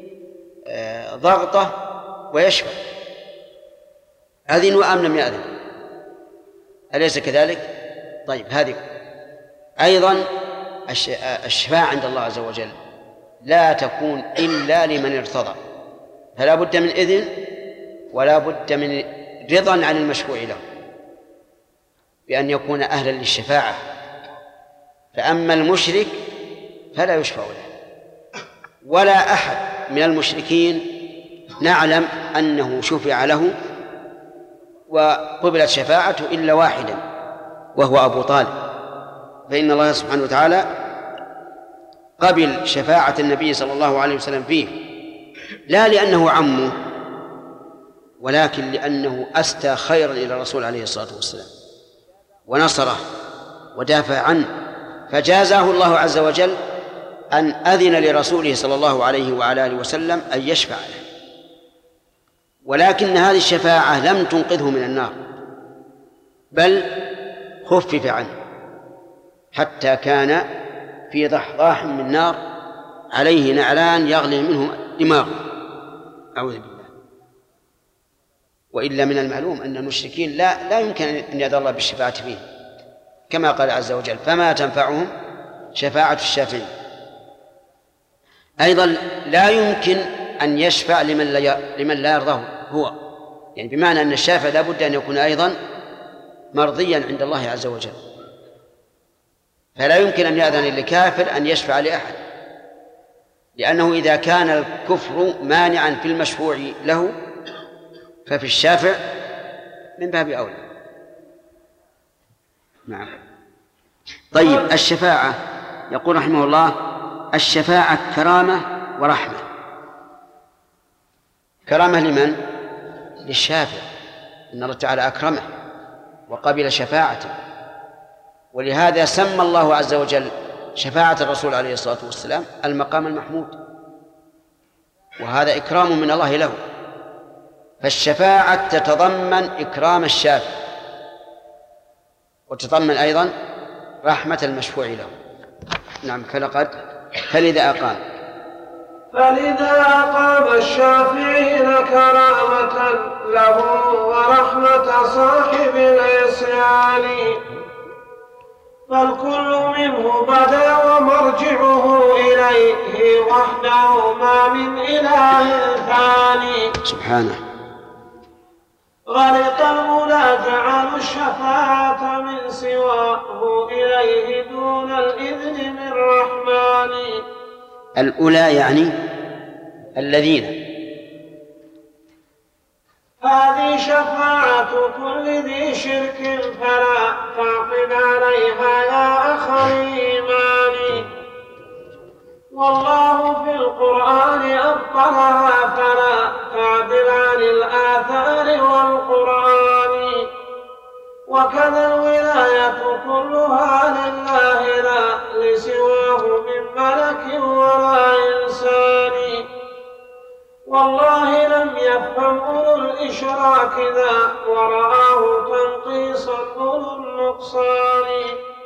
ضغطة ويشفع، أذن أم لم يأذن؟ أليس كذلك؟ طيب، هذه أيضا الشفاعة عند الله عز وجل لا تكون إلا لمن ارتضى، فلا بد من إذن ولا بد من رضا عن المشفوع له بأن يكون أهلا للشفاعة. فأما المشرك فلا يشفع له، ولا أحد من المشركين نعلم أنه شفع له وقبلت شفاعته إلا واحدا وهو أبو طالب، فإن الله سبحانه وتعالى قبل شفاعة النبي صلى الله عليه وسلم فيه، لا لأنه عمه ولكن لأنه أسدى خيرا إلى الرسول عليه الصلاة والسلام ونصره ودافع عنه، فجازاه الله عز وجل أن أذن لرسوله صلى الله عليه وعلى آله وسلم أن يشفع له. ولكن هذه الشفاعة لم تنقذه من النار، بل خفف عنه حتى كان في ضحضاح من نار عليه نعلان يغلي منه دماغه، أعوذ بالله. وإلا من المعلوم أن المشركين لا يمكن أن يأذن الله بالشفاعة فيه، كما قال عز وجل فما تنفعهم شفاعة الشافعين. أيضا لا يمكن أن يشفع لمن لا يرضاه هو، يعني بمعنى أن الشافع لا بد أن يكون أيضا مرضيا عند الله عز وجل، فلا يمكن أن يأذن لكافر أن يشفع لأحد، لأنه إذا كان الكفر مانعا في المشفوع له ففي الشافع من باب أولى. نعم. طيب، الشفاعة يقول رحمه الله الشفاعة كرامة ورحمة. كرامة لمن؟ للشافع، إن الله تعالى أكرمه وقبل شفاعته، ولهذا سمى الله عز وجل شفاعة الرسول عليه الصلاة والسلام المقام المحمود، وهذا إكرام من الله له. فالشفاعة تتضمن إكرام الشافع وتتضمن أيضا رحمة المشفوع له. نعم. فلذا أقام الشافعين كرامة له ورحمة صاحب العصيان، فالكل منه بدا ومرجعه إليه وحده ما من إله ثاني. سبحانه. غلط المولى جعل الشفاعة من سواه إليه دون الإذن من رحمن. الأولى يعني الذين. هذه شفاعة كل ذي شرك فلا تعقد عليها يا أخ الإيمان. والله في القرآن أبطلها فلا تعدل عن الآثار والقرآن. وكذا الولاية كلها لله لا لسواه من ملك ولا إنسان. والله لم يفهم أولو الإشراك ذا ورآه تنقيصا أولو النقصان.